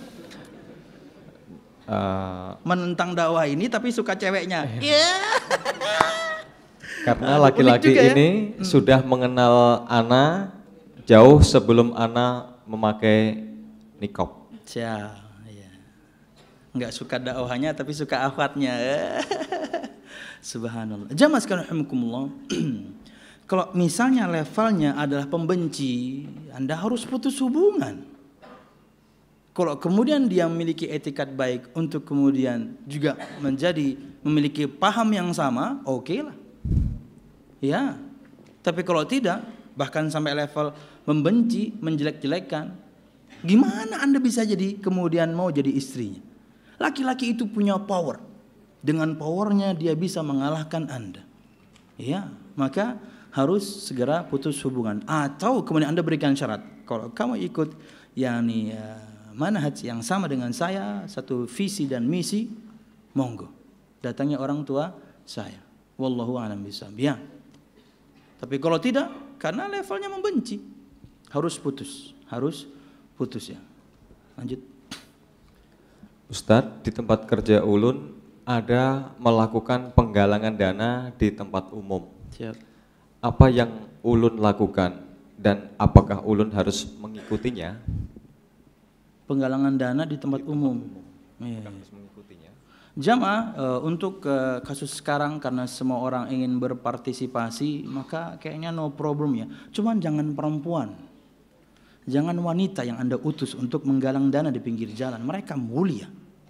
Uh, Menentang dakwah ini tapi suka ceweknya. Iya. Yeah. Karena laki-laki ini ya? Sudah mengenal Ana jauh sebelum Ana memakai niqab. Ya, ya. Enggak suka dakwahnya tapi suka akhwatnya. Subhanallah. Jamaah sekalian rahimakumullah. Kalau misalnya levelnya adalah pembenci, Anda harus putus hubungan. Kalau kemudian dia memiliki etikat baik untuk kemudian juga menjadi memiliki paham yang sama, oke okay lah. Ya. Tapi kalau tidak, bahkan sampai level membenci, menjelek-jelekan, gimana Anda bisa jadi kemudian mau jadi istrinya? Laki-laki itu punya power. Dengan powernya dia bisa mengalahkan Anda. Ya, maka harus segera putus hubungan. Atau kemudian Anda berikan syarat. Kalau kamu ikut yakni uh, manhaj yang sama dengan saya, satu visi dan misi, monggo. Datangnya orang tua saya. Wallahu a'lam bishawab. Ya. Tapi kalau tidak, karena levelnya membenci, harus putus, harus putus ya. Lanjut. Ustadz, di tempat kerja ulun ada melakukan penggalangan dana di tempat umum. Siap. Apa yang ulun lakukan dan apakah ulun harus mengikutinya? Penggalangan dana di tempat di umum. umum. Iya. Harus mengikutinya. Jamaah uh, untuk uh, kasus sekarang karena semua orang ingin berpartisipasi, maka kayaknya no problem ya. Cuman jangan perempuan, jangan wanita yang Anda utus untuk menggalang dana di pinggir jalan. Mereka mulia.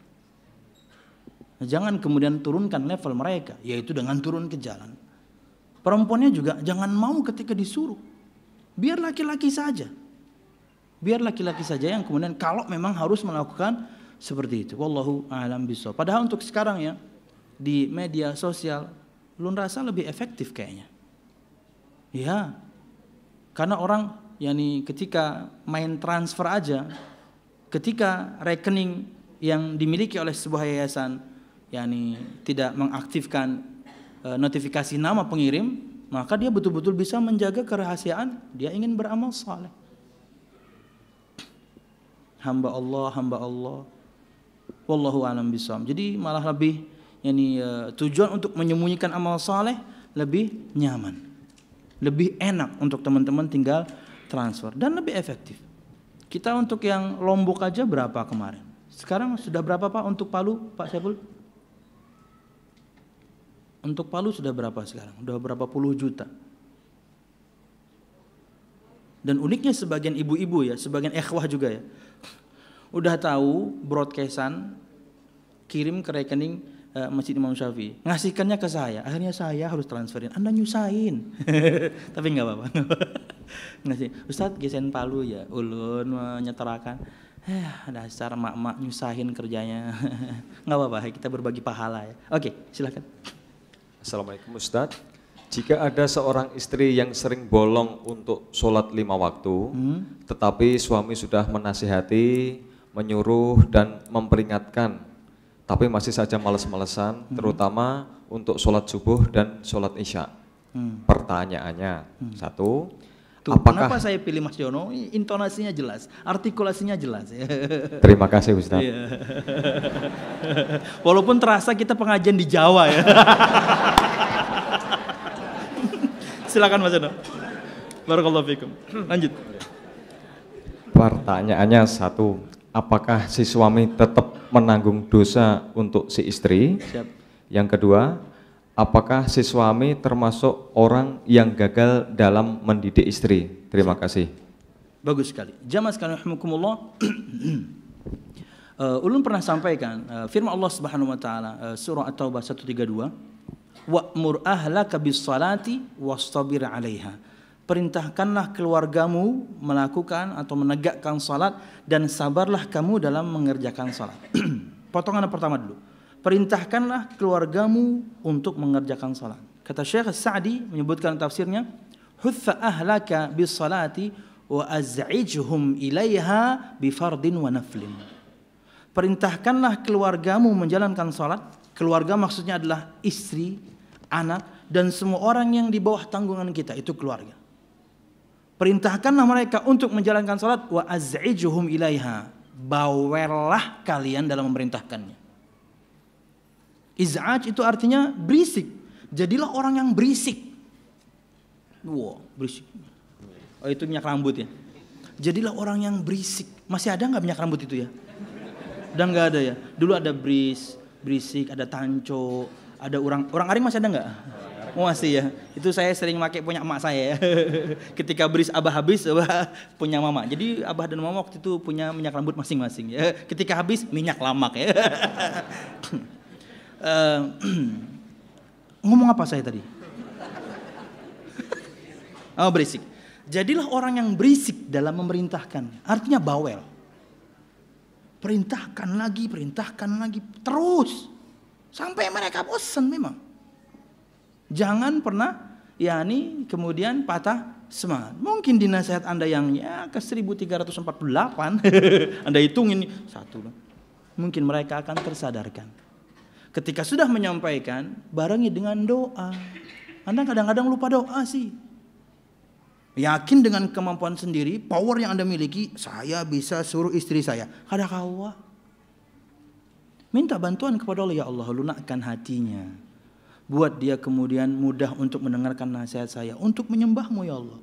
Jangan kemudian turunkan level mereka, yaitu dengan turun ke jalan. Perempuannya juga jangan mau ketika disuruh. Biar laki-laki saja. Biar laki-laki saja yang kemudian kalau memang harus melakukan seperti itu. Wallahu a'lam bishawab. Padahal untuk sekarang ya di media sosial, lu rasa lebih efektif kayaknya. Ya. Karena orang yakni ketika main transfer aja, ketika rekening yang dimiliki oleh sebuah yayasan yakni tidak mengaktifkan e, notifikasi nama pengirim, maka dia betul-betul bisa menjaga kerahasiaan, dia ingin beramal saleh. Hamba Allah, hamba Allah Wallahu a'lam bishawab. Jadi malah lebih yani uh, tujuan untuk menyembunyikan amal saleh lebih nyaman. Lebih enak untuk teman-teman tinggal transfer dan lebih efektif. Kita untuk yang Lombok aja berapa kemarin? Sekarang sudah berapa Pak untuk Palu, Pak Saiful? Untuk Palu sudah berapa sekarang? Sudah berapa puluh juta. Dan uniknya sebagian ibu-ibu ya, sebagian ikhwah juga ya, udah tahu broadcastan kirim ke rekening uh, Masjid Imam Syafi'i, ngasihkannya ke saya. Akhirnya saya harus transferin. Anda nyusahin, tapi nggak apa-apa. Ngasih, Ustadz gesen Palu ya, ulun menyetarakan. Eh, dasar mak-mak nyusahin kerjanya. Nggak apa-apa, kita berbagi pahala ya. Oke, silakan. Assalamualaikum Ustadz. Jika ada seorang istri yang sering bolong untuk sholat lima waktu, hmm. tetapi suami sudah menasihati, menyuruh dan memperingatkan, tapi masih saja malas-malesan, hmm. terutama untuk sholat subuh dan sholat isya. Hmm. Pertanyaannya, hmm. satu, Tuh, apakah kenapa saya pilih Mas Jono? Intonasinya jelas, artikulasinya jelas. Terima kasih Ustaz. Walaupun terasa kita pengajian di Jawa ya. Silakan Mas Jono. Barakallahu fikum. Lanjut. Pertanyaannya satu, apakah si suami tetap menanggung dosa untuk si istri? Siap. Yang kedua, apakah si suami termasuk orang yang gagal dalam mendidik istri? Terima kasih. Bagus sekali. Jamaah sekalian rahimakumullah. uh, Ulun pernah sampaikan uh, firman Allah Subhanahu wa taala uh, surah At-Taubah seratus tiga puluh dua, wa'mur ahlaka bis-salati wastabir 'alaiha. Perintahkanlah keluargamu melakukan atau menegakkan salat dan sabarlah kamu dalam mengerjakan salat. Potongan pertama dulu. Perintahkanlah keluargamu untuk mengerjakan salat. Kata Syekh Sa'di menyebutkan tafsirnya, hutha ahlaka bis-salati wa az'ijhum ilaiha bi fardin wa naflin. Perintahkanlah keluargamu menjalankan salat. Keluarga maksudnya adalah istri, anak, dan semua orang yang di bawah tanggungan kita, itu keluarga. Perintahkanlah mereka untuk menjalankan salat, wa az'ijuhum ilaiha. Bawellah kalian dalam memerintahkannya. Iz'aj itu artinya berisik. Jadilah orang yang berisik. Wow, berisik. Oh, itu minyak rambut ya. Jadilah orang yang berisik. Masih ada nggak minyak rambut itu ya? Udah nggak ada ya. Dulu ada bris, berisik, ada tanco, ada orang orang aring masih ada nggak? Oh, masih ya. Itu saya sering pakai punya emak saya ya. Ketika beris abah habis, abah punya mama. Jadi abah dan mama waktu itu punya minyak rambut masing-masing ya. Ketika habis minyak lamak ya. uh, ngomong apa saya tadi? Oh, berisik. Jadilah orang yang berisik dalam memerintahkan. Artinya bawel. Perintahkan lagi, perintahkan lagi, terus sampai mereka bosan memang. Jangan pernah yakni kemudian patah semangat. Mungkin di nasihat Anda yang ya ke seribu tiga ratus empat puluh delapan Anda hitungin satu. Mungkin mereka akan tersadarkan. Ketika sudah menyampaikan, barengi dengan doa. Anda kadang-kadang lupa doa sih. Yakin dengan kemampuan sendiri, power yang Anda miliki, saya bisa suruh istri saya. Kada kawa. Minta bantuan kepada Allah, ya Allah, lunakkan hatinya. Buat dia kemudian mudah untuk mendengarkan nasihat saya, untuk menyembahmu ya Allah.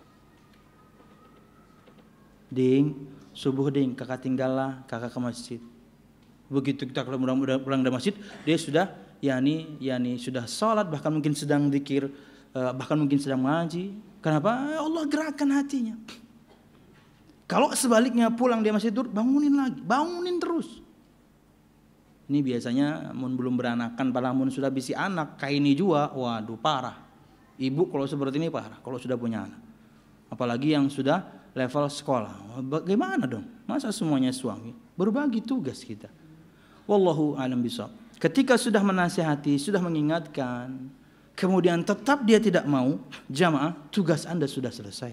Ding, subuh ding, kakak tinggallah, kakak ke masjid. Begitu kita pulang dari masjid, dia sudah yakni yakni sudah salat, bahkan mungkin sedang zikir, bahkan mungkin sedang mengaji. Kenapa? Allah gerakkan hatinya. Kalau sebaliknya pulang dia masih tidur, bangunin lagi, bangunin terus. Ini biasanya mun belum beranakan, padahal mun sudah bisi anak, kayak ini juga, waduh parah. Ibu kalau seperti ini parah, kalau sudah punya anak. Apalagi yang sudah level sekolah. Bagaimana dong? Masa semuanya suami? Berbagi tugas kita. Wallahu a'lam bishawab. Ketika sudah menasihati, sudah mengingatkan, kemudian tetap dia tidak mau, jamaah, tugas Anda sudah selesai.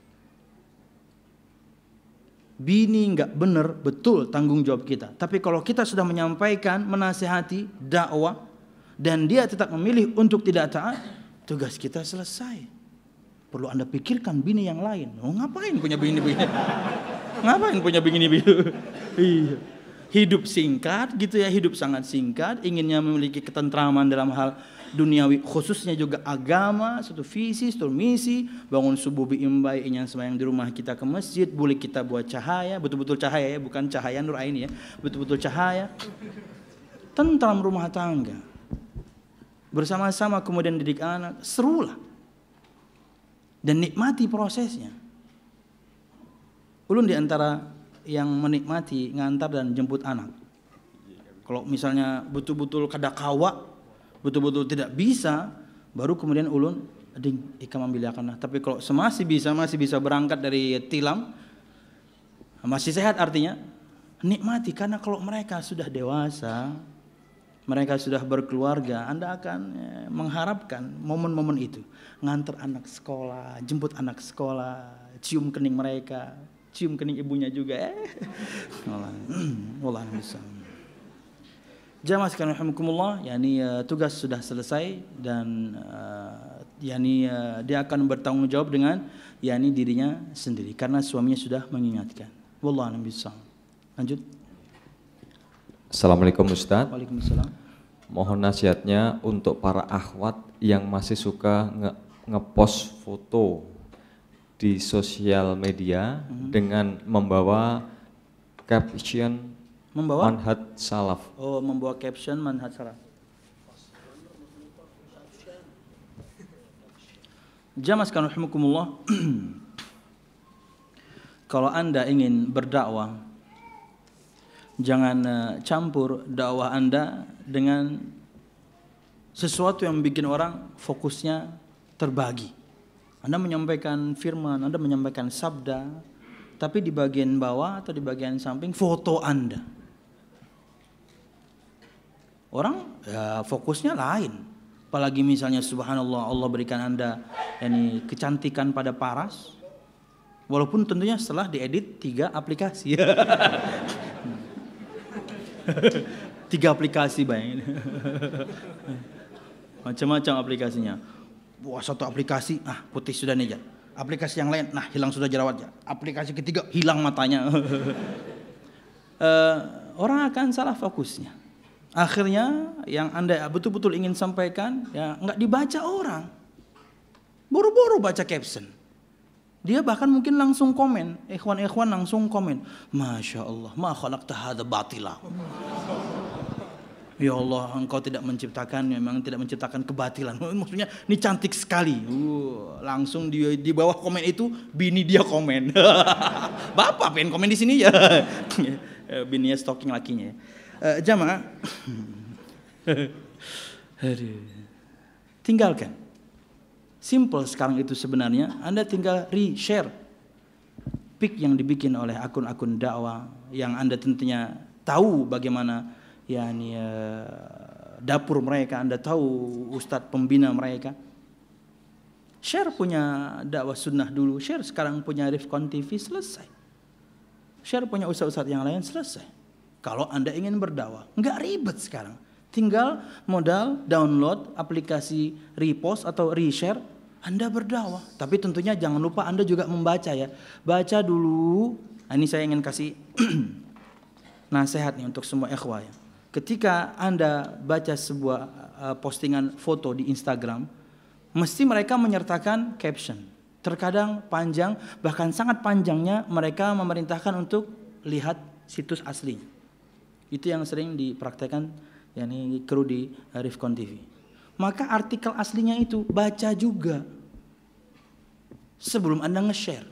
Bini nggak benar, betul tanggung jawab kita. Tapi kalau kita sudah menyampaikan, menasihati, dakwah, dan dia tetap memilih untuk tidak taat, tugas kita selesai. Perlu Anda pikirkan bini yang lain. Oh, ngapain punya bini-bini? Ngapain punya bini-bini? Iya. hidup singkat gitu ya, hidup sangat singkat, inginnya memiliki ketentraman dalam hal duniawi, khususnya juga agama, satu visi, satu misi, bangun subuh biimbai, ingin sembahyang di rumah kita ke masjid, boleh kita buat cahaya, betul-betul cahaya ya, bukan cahaya nur aini ya, betul-betul cahaya, tentram rumah tangga, bersama-sama kemudian didik anak, serulah, dan nikmati prosesnya. Ulun di antara yang menikmati ngantar dan jemput anak. Kalau misalnya betul-betul kada kawa, betul-betul tidak bisa, baru kemudian ulun ding ika membiliakan. Tapi kalau semasih bisa, masih bisa berangkat dari tilam, masih sehat artinya, nikmati. Karena kalau mereka sudah dewasa, mereka sudah berkeluarga, Anda akan eh, mengharapkan momen-momen itu. Ngantar anak sekolah, jemput anak sekolah, cium kening mereka, cium kening ibunya juga. Eh. Wallah bisa. Jamaah sekalian rahimakumullah, yakni uh, tugas sudah selesai dan uh, yakni uh, dia akan bertanggung jawab dengan yakni dirinya sendiri karena suaminya sudah mengingatkan. Wallahu a'lam bishawab. Lanjut. Assalamualaikum Ustaz. Waalaikumsalam. Mohon nasihatnya untuk para akhwat yang masih suka nge ngepost foto di sosial media mm-hmm. dengan membawa caption membawa manhaj salaf. Oh, membawa caption manhaj salaf. Jamaah sekalian rahimakumullah. Kalau Anda ingin berdakwah, jangan uh, campur dakwah Anda dengan sesuatu yang bikin orang fokusnya terbagi. Anda menyampaikan firman, Anda menyampaikan sabda, tapi di bagian bawah atau di bagian samping foto Anda. Orang ya, fokusnya lain. Apalagi misalnya subhanallah Allah berikan Anda ini kecantikan pada paras. Walaupun tentunya setelah diedit tiga aplikasi. Tiga aplikasi bayangin. Macam-macam aplikasinya. Wah, satu aplikasi, ah putih sudah nih. Aplikasi yang lain, nah hilang sudah jerawatnya. Aplikasi ketiga, hilang matanya. uh, orang akan salah fokusnya. Akhirnya yang Anda betul-betul ingin sampaikan ya nggak dibaca orang. Boro-boro baca caption. Dia bahkan mungkin langsung komen, ikhwan-ikhwan langsung komen, Masya Allah, ma khalaqta hadza batila. Ya Allah, engkau tidak menciptakan, memang tidak menciptakan kebatilan. Maksudnya ini cantik sekali. Uh, langsung di, di bawah komen itu bini dia komen. Bapak pengen komen di sini ya. Bininya stalking lakinya. Uh, jamaah, tinggalkan. Simple sekarang itu sebenarnya. Anda tinggal re-share pic yang dibikin oleh akun-akun dakwah yang Anda tentunya tahu bagaimana yakni uh, dapur mereka, Anda tahu ustadz pembina mereka. Share punya dakwah sunnah dulu, share sekarang punya Rifkon T V, selesai. Share punya ustadz-ustadz yang lain, selesai. Kalau Anda ingin berdakwah, nggak ribet sekarang. Tinggal modal download aplikasi repost atau reshare, Anda berdakwah. Tapi tentunya jangan lupa Anda juga membaca ya. Baca dulu. Nah, ini saya ingin kasih nasihat nih untuk semua ikhwah ya. Ketika Anda baca sebuah uh, postingan foto di Instagram, mesti mereka menyertakan caption. Terkadang panjang, bahkan sangat panjangnya mereka memerintahkan untuk lihat situs aslinya. Itu yang sering dipraktekkan yakni kru di Rifkon T V. Maka artikel aslinya itu baca juga sebelum Anda nge-share.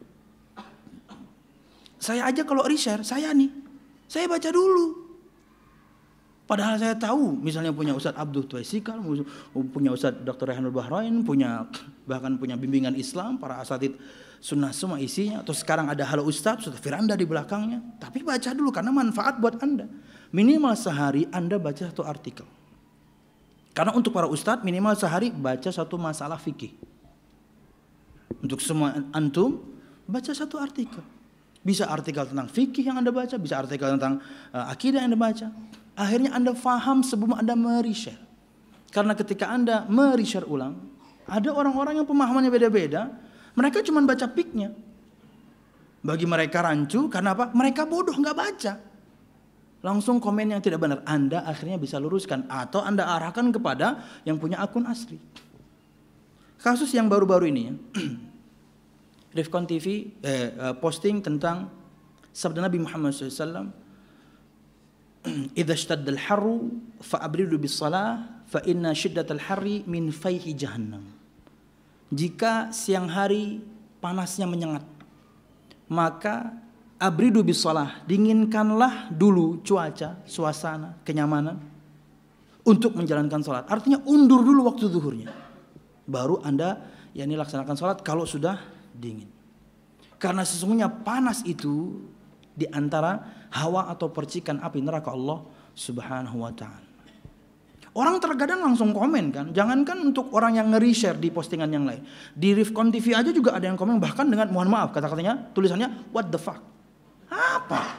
Saya aja kalau re-share, saya nih, saya baca dulu. Padahal saya tahu, misalnya punya Ustadz Abdul Tuaisikal, punya Ustadz Doktor Rehanul Bahrain, punya bahkan punya bimbingan Islam, para asatid sunnah semua isinya. Atau sekarang ada Halo Ustadz, Ustadz Firanda di belakangnya. Tapi baca dulu karena manfaat buat Anda. Minimal sehari Anda baca satu artikel. Karena untuk para Ustadz minimal sehari baca satu masalah fikih. Untuk semua antum baca satu artikel. Bisa artikel tentang fikih yang Anda baca, bisa artikel tentang uh, akidah yang Anda baca. Akhirnya Anda faham sebelum Anda me-reshare. Karena ketika Anda me-reshare ulang, ada orang-orang yang pemahamannya beda-beda, mereka cuma baca piknya. Bagi mereka rancu, karena apa? Mereka bodoh, nggak baca. langsung komen yang tidak benar. Anda akhirnya bisa luruskan atau Anda arahkan kepada yang punya akun asli. Kasus yang baru-baru ini ya. Rifkon T V eh, posting tentang sabda Nabi Muhammad shallallahu alaihi wasallam, "Idza ishtadda al-harru fa'abridu bis-shalah fa inna shiddatal harri min fayhi jahannam." Jika siang hari panasnya menyengat, maka abridu bis-shalah, dinginkanlah dulu cuaca, suasana, kenyamanan untuk menjalankan salat. Artinya undur dulu waktu zuhurnya. Baru Anda yakni laksanakan salat kalau sudah dingin. Karena sesungguhnya panas itu di antara hawa atau percikan api neraka Allah Subhanahu wa taala. Orang terkadang langsung komen kan, jangankan untuk orang yang nge-reshare di postingan yang lain. Di Rifkon T V aja juga ada yang komen, bahkan dengan mohon maaf kata-katanya, tulisannya what the fuck. Apa?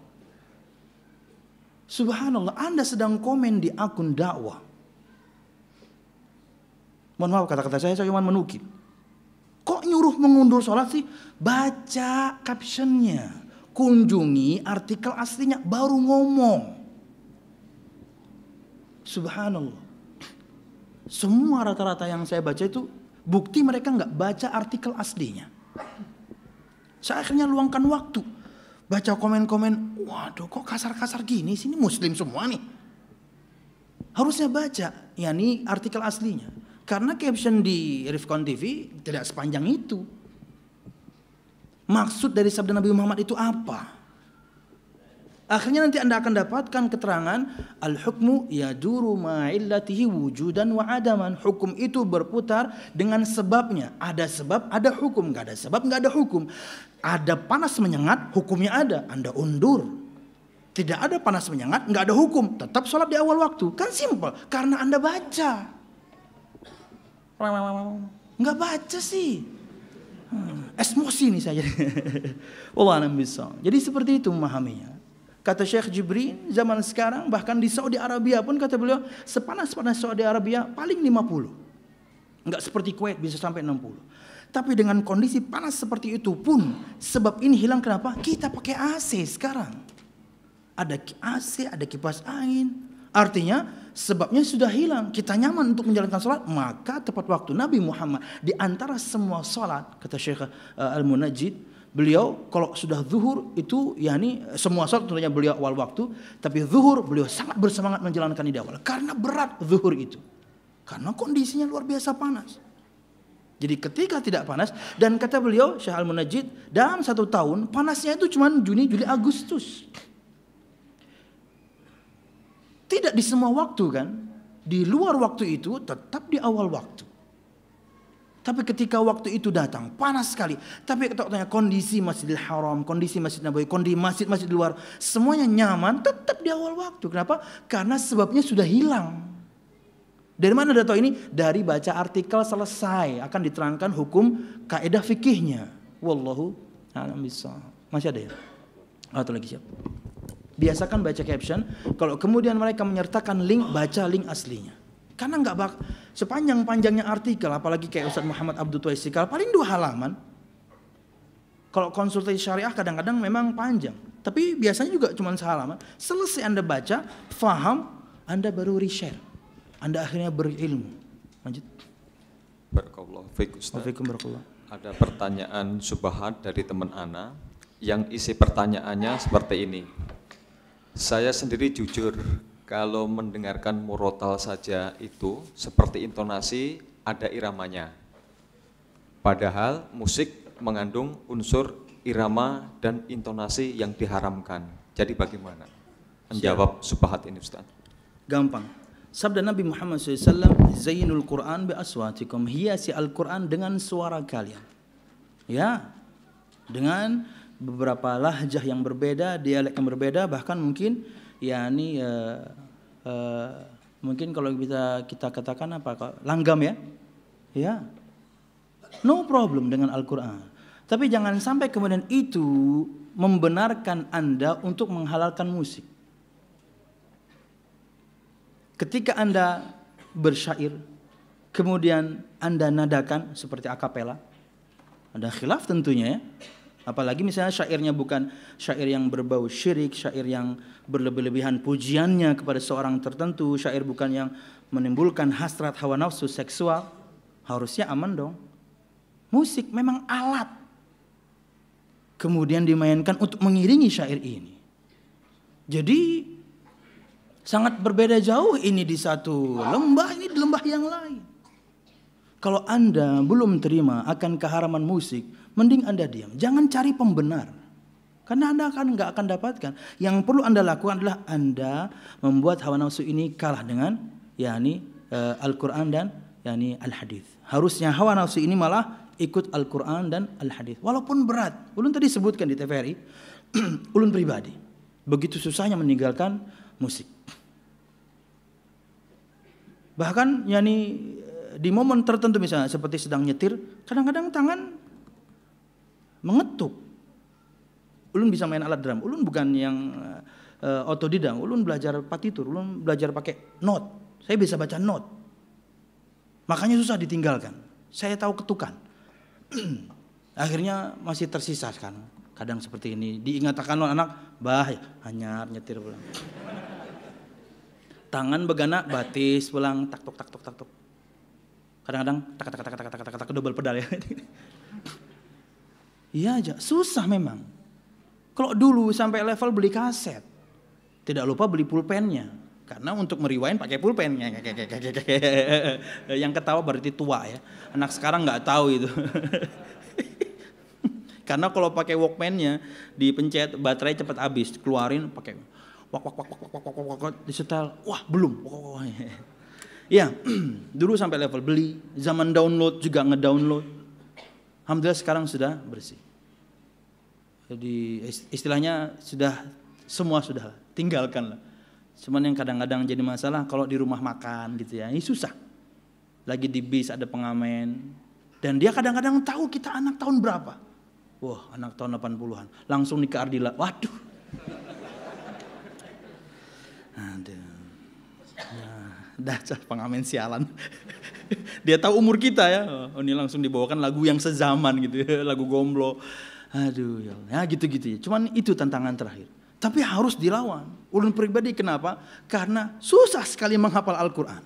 Subhanallah, Anda sedang komen di akun dakwah. Mohon maaf kata-kata saya, saya cuma menukil. Kok nyuruh mengundur sholat sih? Baca captionnya, kunjungi artikel aslinya, baru ngomong. Subhanallah. Semua rata-rata yang saya baca itu bukti mereka nggak baca artikel aslinya. Saya akhirnya luangkan waktu baca komen-komen. Waduh, kok kasar-kasar gini? Sini muslim semua nih. Harusnya baca, yakni artikel aslinya. Karena caption di Rifkon T V tidak sepanjang itu. Maksud dari sabda Nabi Muhammad itu apa? Akhirnya nanti Anda akan dapatkan keterangan al-hukmu yaduru ma'illatihi wujudan wa adaman. Hukum itu berputar dengan sebabnya. Ada sebab, ada hukum. Gak ada sebab, gak ada hukum. Ada panas menyengat, hukumnya ada. Anda undur. Tidak ada panas menyengat, gak ada hukum. Tetap sholat di awal waktu. Kan simpel. Karena Anda baca. Gak baca sih. Hmm, emosi nih saya. Wallah alam bisa. Jadi seperti itu memahaminya. Kata Syekh Jibril, zaman sekarang bahkan di Saudi Arabia pun kata beliau, sepanas-panas Saudi Arabia paling lima puluh. Enggak seperti Kuwait bisa sampai enam puluh. Tapi dengan kondisi panas seperti itu pun, sebab ini hilang kenapa? Kita pakai A C sekarang. Ada A C, ada kipas angin. Artinya sebabnya sudah hilang. Kita nyaman untuk menjalankan sholat. Maka tepat waktu Nabi Muhammad di antara semua sholat, kata Syekh uh, Al-Munajjid, beliau kalau sudah zuhur itu yakni semua sholat tentunya beliau awal waktu, tapi zuhur beliau sangat bersemangat menjalankan di awal karena berat zuhur itu, karena kondisinya luar biasa panas. Jadi ketika tidak panas, dan kata beliau Syekh Al-Munajjid, dalam satu tahun panasnya itu cuma Juni, Juli, Agustus. Tidak di semua waktu kan, di luar waktu itu tetap di awal waktu. Tapi ketika waktu itu datang, panas sekali. Tapi ketika kondisi Masjidil Haram, kondisi Masjid Nabawi, kondisi masjid-masjid di luar, semuanya nyaman, tetap di awal waktu. Kenapa? Karena sebabnya sudah hilang. Dari mana data ini? Dari baca artikel selesai, akan diterangkan hukum kaidah fikihnya. Wallahu a'lam bishawab. Masih ada ya? Atau lagi siap? Biasakan baca caption, kalau kemudian mereka menyertakan link, baca link aslinya. Karena nggak bak sepanjang-panjangnya artikel, apalagi kayak Ustaz Muhammad Abdul Tuaisikal, paling dua halaman. Kalau konsultasi syariah kadang-kadang memang panjang, tapi biasanya juga cuma sehalaman. Selesai Anda baca, faham, Anda baru reshare. Anda akhirnya berilmu. Lanjut. Barakallahu fiik Ustaz. Barakallahu. Ada pertanyaan subhat dari teman Ana yang isi pertanyaannya seperti ini. Saya sendiri jujur, kalau mendengarkan murotal saja itu seperti intonasi ada iramanya. Padahal musik mengandung unsur irama dan intonasi yang diharamkan. Jadi bagaimana menjawab subhat ini Ustaz? Gampang. Sabda Nabi Muhammad shallallahu alaihi wasallam, Zainul Quran bi aswatikum, hiasi Al-Quran dengan suara kalian. Ya, dengan beberapa lahjah yang berbeda, dialek yang berbeda, bahkan mungkin yakni uh, uh, mungkin kalau kita kita katakan apa, langgam ya, ya, no problem dengan Al-Quran. Tapi jangan sampai kemudian itu membenarkan Anda untuk menghalalkan musik. Ketika Anda bersyair, kemudian Anda nadakan seperti akapela, ada khilaf tentunya ya. Apalagi misalnya syairnya bukan syair yang berbau syirik, syair yang berlebih-lebihan pujiannya kepada seorang tertentu, syair bukan yang menimbulkan hasrat hawa nafsu seksual, harusnya aman dong. Musik memang alat, kemudian dimainkan untuk mengiringi syair ini. Jadi sangat berbeda jauh ini di satu lembah, ini di lembah yang lain. Kalau Anda belum terima akan keharaman musik, mending Anda diam. Jangan cari pembenar. Karena Anda akan nggak akan dapatkan. Yang perlu Anda lakukan adalah Anda membuat hawa nafsu ini kalah dengan yakni uh, Al-Quran dan yakni Al-Hadis. Harusnya hawa nafsu ini malah ikut Al-Quran dan Al-Hadis. Walaupun berat. Ulun tadi sebutkan di T V R I, ulun pribadi begitu susahnya meninggalkan musik. Bahkan yakni di momen tertentu misalnya seperti sedang nyetir, kadang-kadang tangan mengetuk. Ulun bisa main alat drum. Ulun bukan yang uh, otodidak. Ulun belajar partitur. Ulun belajar pakai note. Saya bisa baca note. Makanya susah ditinggalkan. Saya tahu ketukan. Akhirnya masih tersisa kan. Kadang seperti ini. Diingatkan oleh anak, bah hanyar nyetir pulang. Tangan begana batis pulang tak tok tak tok tak tok. Kadang-kadang tak tak tak tak tak tak tak double pedal ya. Iya aja, susah memang. Kalau dulu sampai level beli kaset, tidak lupa beli pulpennya. Karena untuk meriwain pakai pulpennya. Yang ketawa berarti tua ya. Anak sekarang nggak tahu itu. Karena kalau pakai Walkman-nya dipencet baterai cepat habis, keluarin pakai wak wak wak wak wak wak wak wak disetel. Wah, belum. Ya, dulu sampai level beli, zaman download juga ngedownload. Alhamdulillah sekarang sudah bersih. Jadi istilahnya sudah semua sudah tinggalkan lah. Cuman yang kadang-kadang jadi masalah kalau di rumah makan gitu ya, ini susah. Lagi di bis ada pengamen dan dia kadang-kadang tahu kita anak tahun berapa. Wah, anak tahun delapan puluhan. Langsung nikah Ardila. Waduh. Aduh. Nah, dasar pengamen sialan. Dia tahu umur kita ya. Oh, ini langsung dibawakan lagu yang sezaman gitu ya, lagu gomblo. Aduh ya, ya gitu-gitu ya. Cuman itu tantangan terakhir. Tapi harus dilawan. Ulun pribadi kenapa? Karena susah sekali menghafal Al-Quran.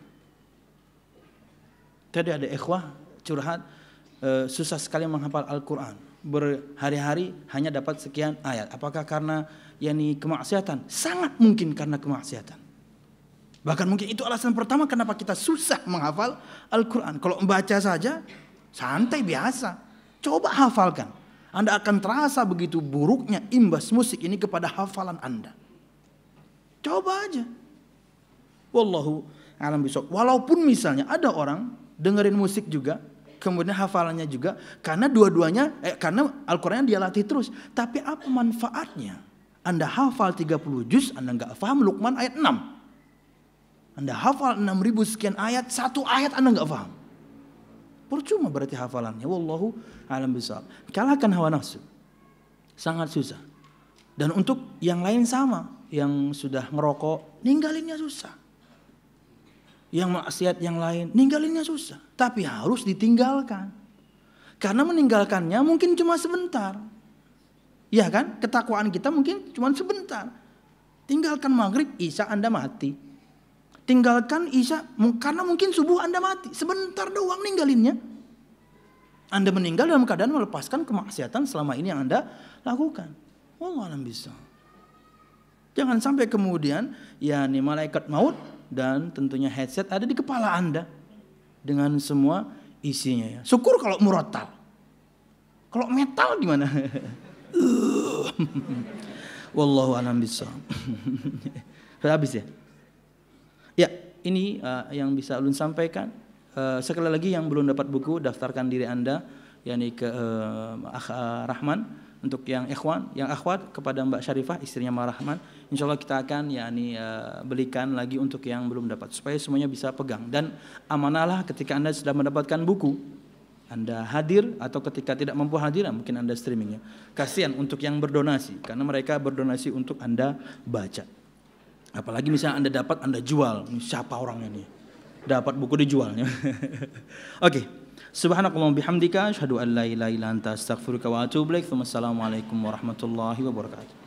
Tadi ada ikhwah curhat, e, susah sekali menghafal Al-Quran. Berhari-hari hanya dapat sekian ayat. Apakah karena yakni kemaksiatan? Sangat mungkin karena kemaksiatan. Bahkan mungkin itu alasan pertama kenapa kita susah menghafal Al-Quran. Kalau membaca saja, santai biasa. Coba hafalkan. Anda akan terasa begitu buruknya imbas musik ini kepada hafalan Anda. Coba aja. Wallahu a'lam bishawab. Walaupun misalnya ada orang dengerin musik juga, kemudian hafalannya juga, karena dua-duanya, eh, karena Al-Quran dia latih terus. Tapi apa manfaatnya? Anda hafal tiga puluh juz, Anda nggak paham Luqman ayat enam. Anda hafal enam ribu sekian ayat, satu ayat Anda nggak paham. Percuma berarti hafalannya. Wallahu a'lam bishawab. Kalahkan hawa nafsu. Sangat susah. Dan untuk yang lain sama. Yang sudah ngerokok, ninggalinnya susah. Yang maksiat yang lain, ninggalinnya susah. Tapi harus ditinggalkan. Karena meninggalkannya mungkin cuma sebentar. Ya kan? Ketakwaan kita mungkin cuma sebentar. Tinggalkan maghrib, isya Anda mati. Tinggalkan isya, karena mungkin subuh Anda mati. Sebentar doang ninggalinnya. Anda meninggal dalam keadaan melepaskan kemaksiatan selama ini yang Anda lakukan. Wallahu a'lam bishawab. Jangan sampai kemudian ya nih malaikat maut dan tentunya headset ada di kepala Anda dengan semua isinya ya. Syukur kalau murattal. Kalau metal gimana? Wallahu a'lam bishawab. Sudah habis ya? Ya, ini uh, yang bisa ulun sampaikan. Uh, sekali lagi yang belum dapat buku, daftarkan diri Anda yakni ke uh, Akh uh, Rahman. Untuk yang ikhwan, yang akhwat kepada Mbak Syarifah, istrinya Mbak Rahman. Insya Allah kita akan yakni uh, belikan lagi untuk yang belum dapat supaya semuanya bisa pegang. Dan amanahlah ketika Anda sudah mendapatkan buku, Anda hadir atau ketika tidak mampu hadir, mungkin Anda streamingnya. Kasihan untuk yang berdonasi karena mereka berdonasi untuk Anda baca. Apalagi misalnya Anda dapat, Anda jual. Siapa orangnya nih? Dapat buku dijualnya. Oke. Okay. Subhanakallahumma bihamdika asyhadu an la ilaha illa anta astaghfiruka wa atubu ilaik. Wassalamualaikum warahmatullahi wabarakatuh.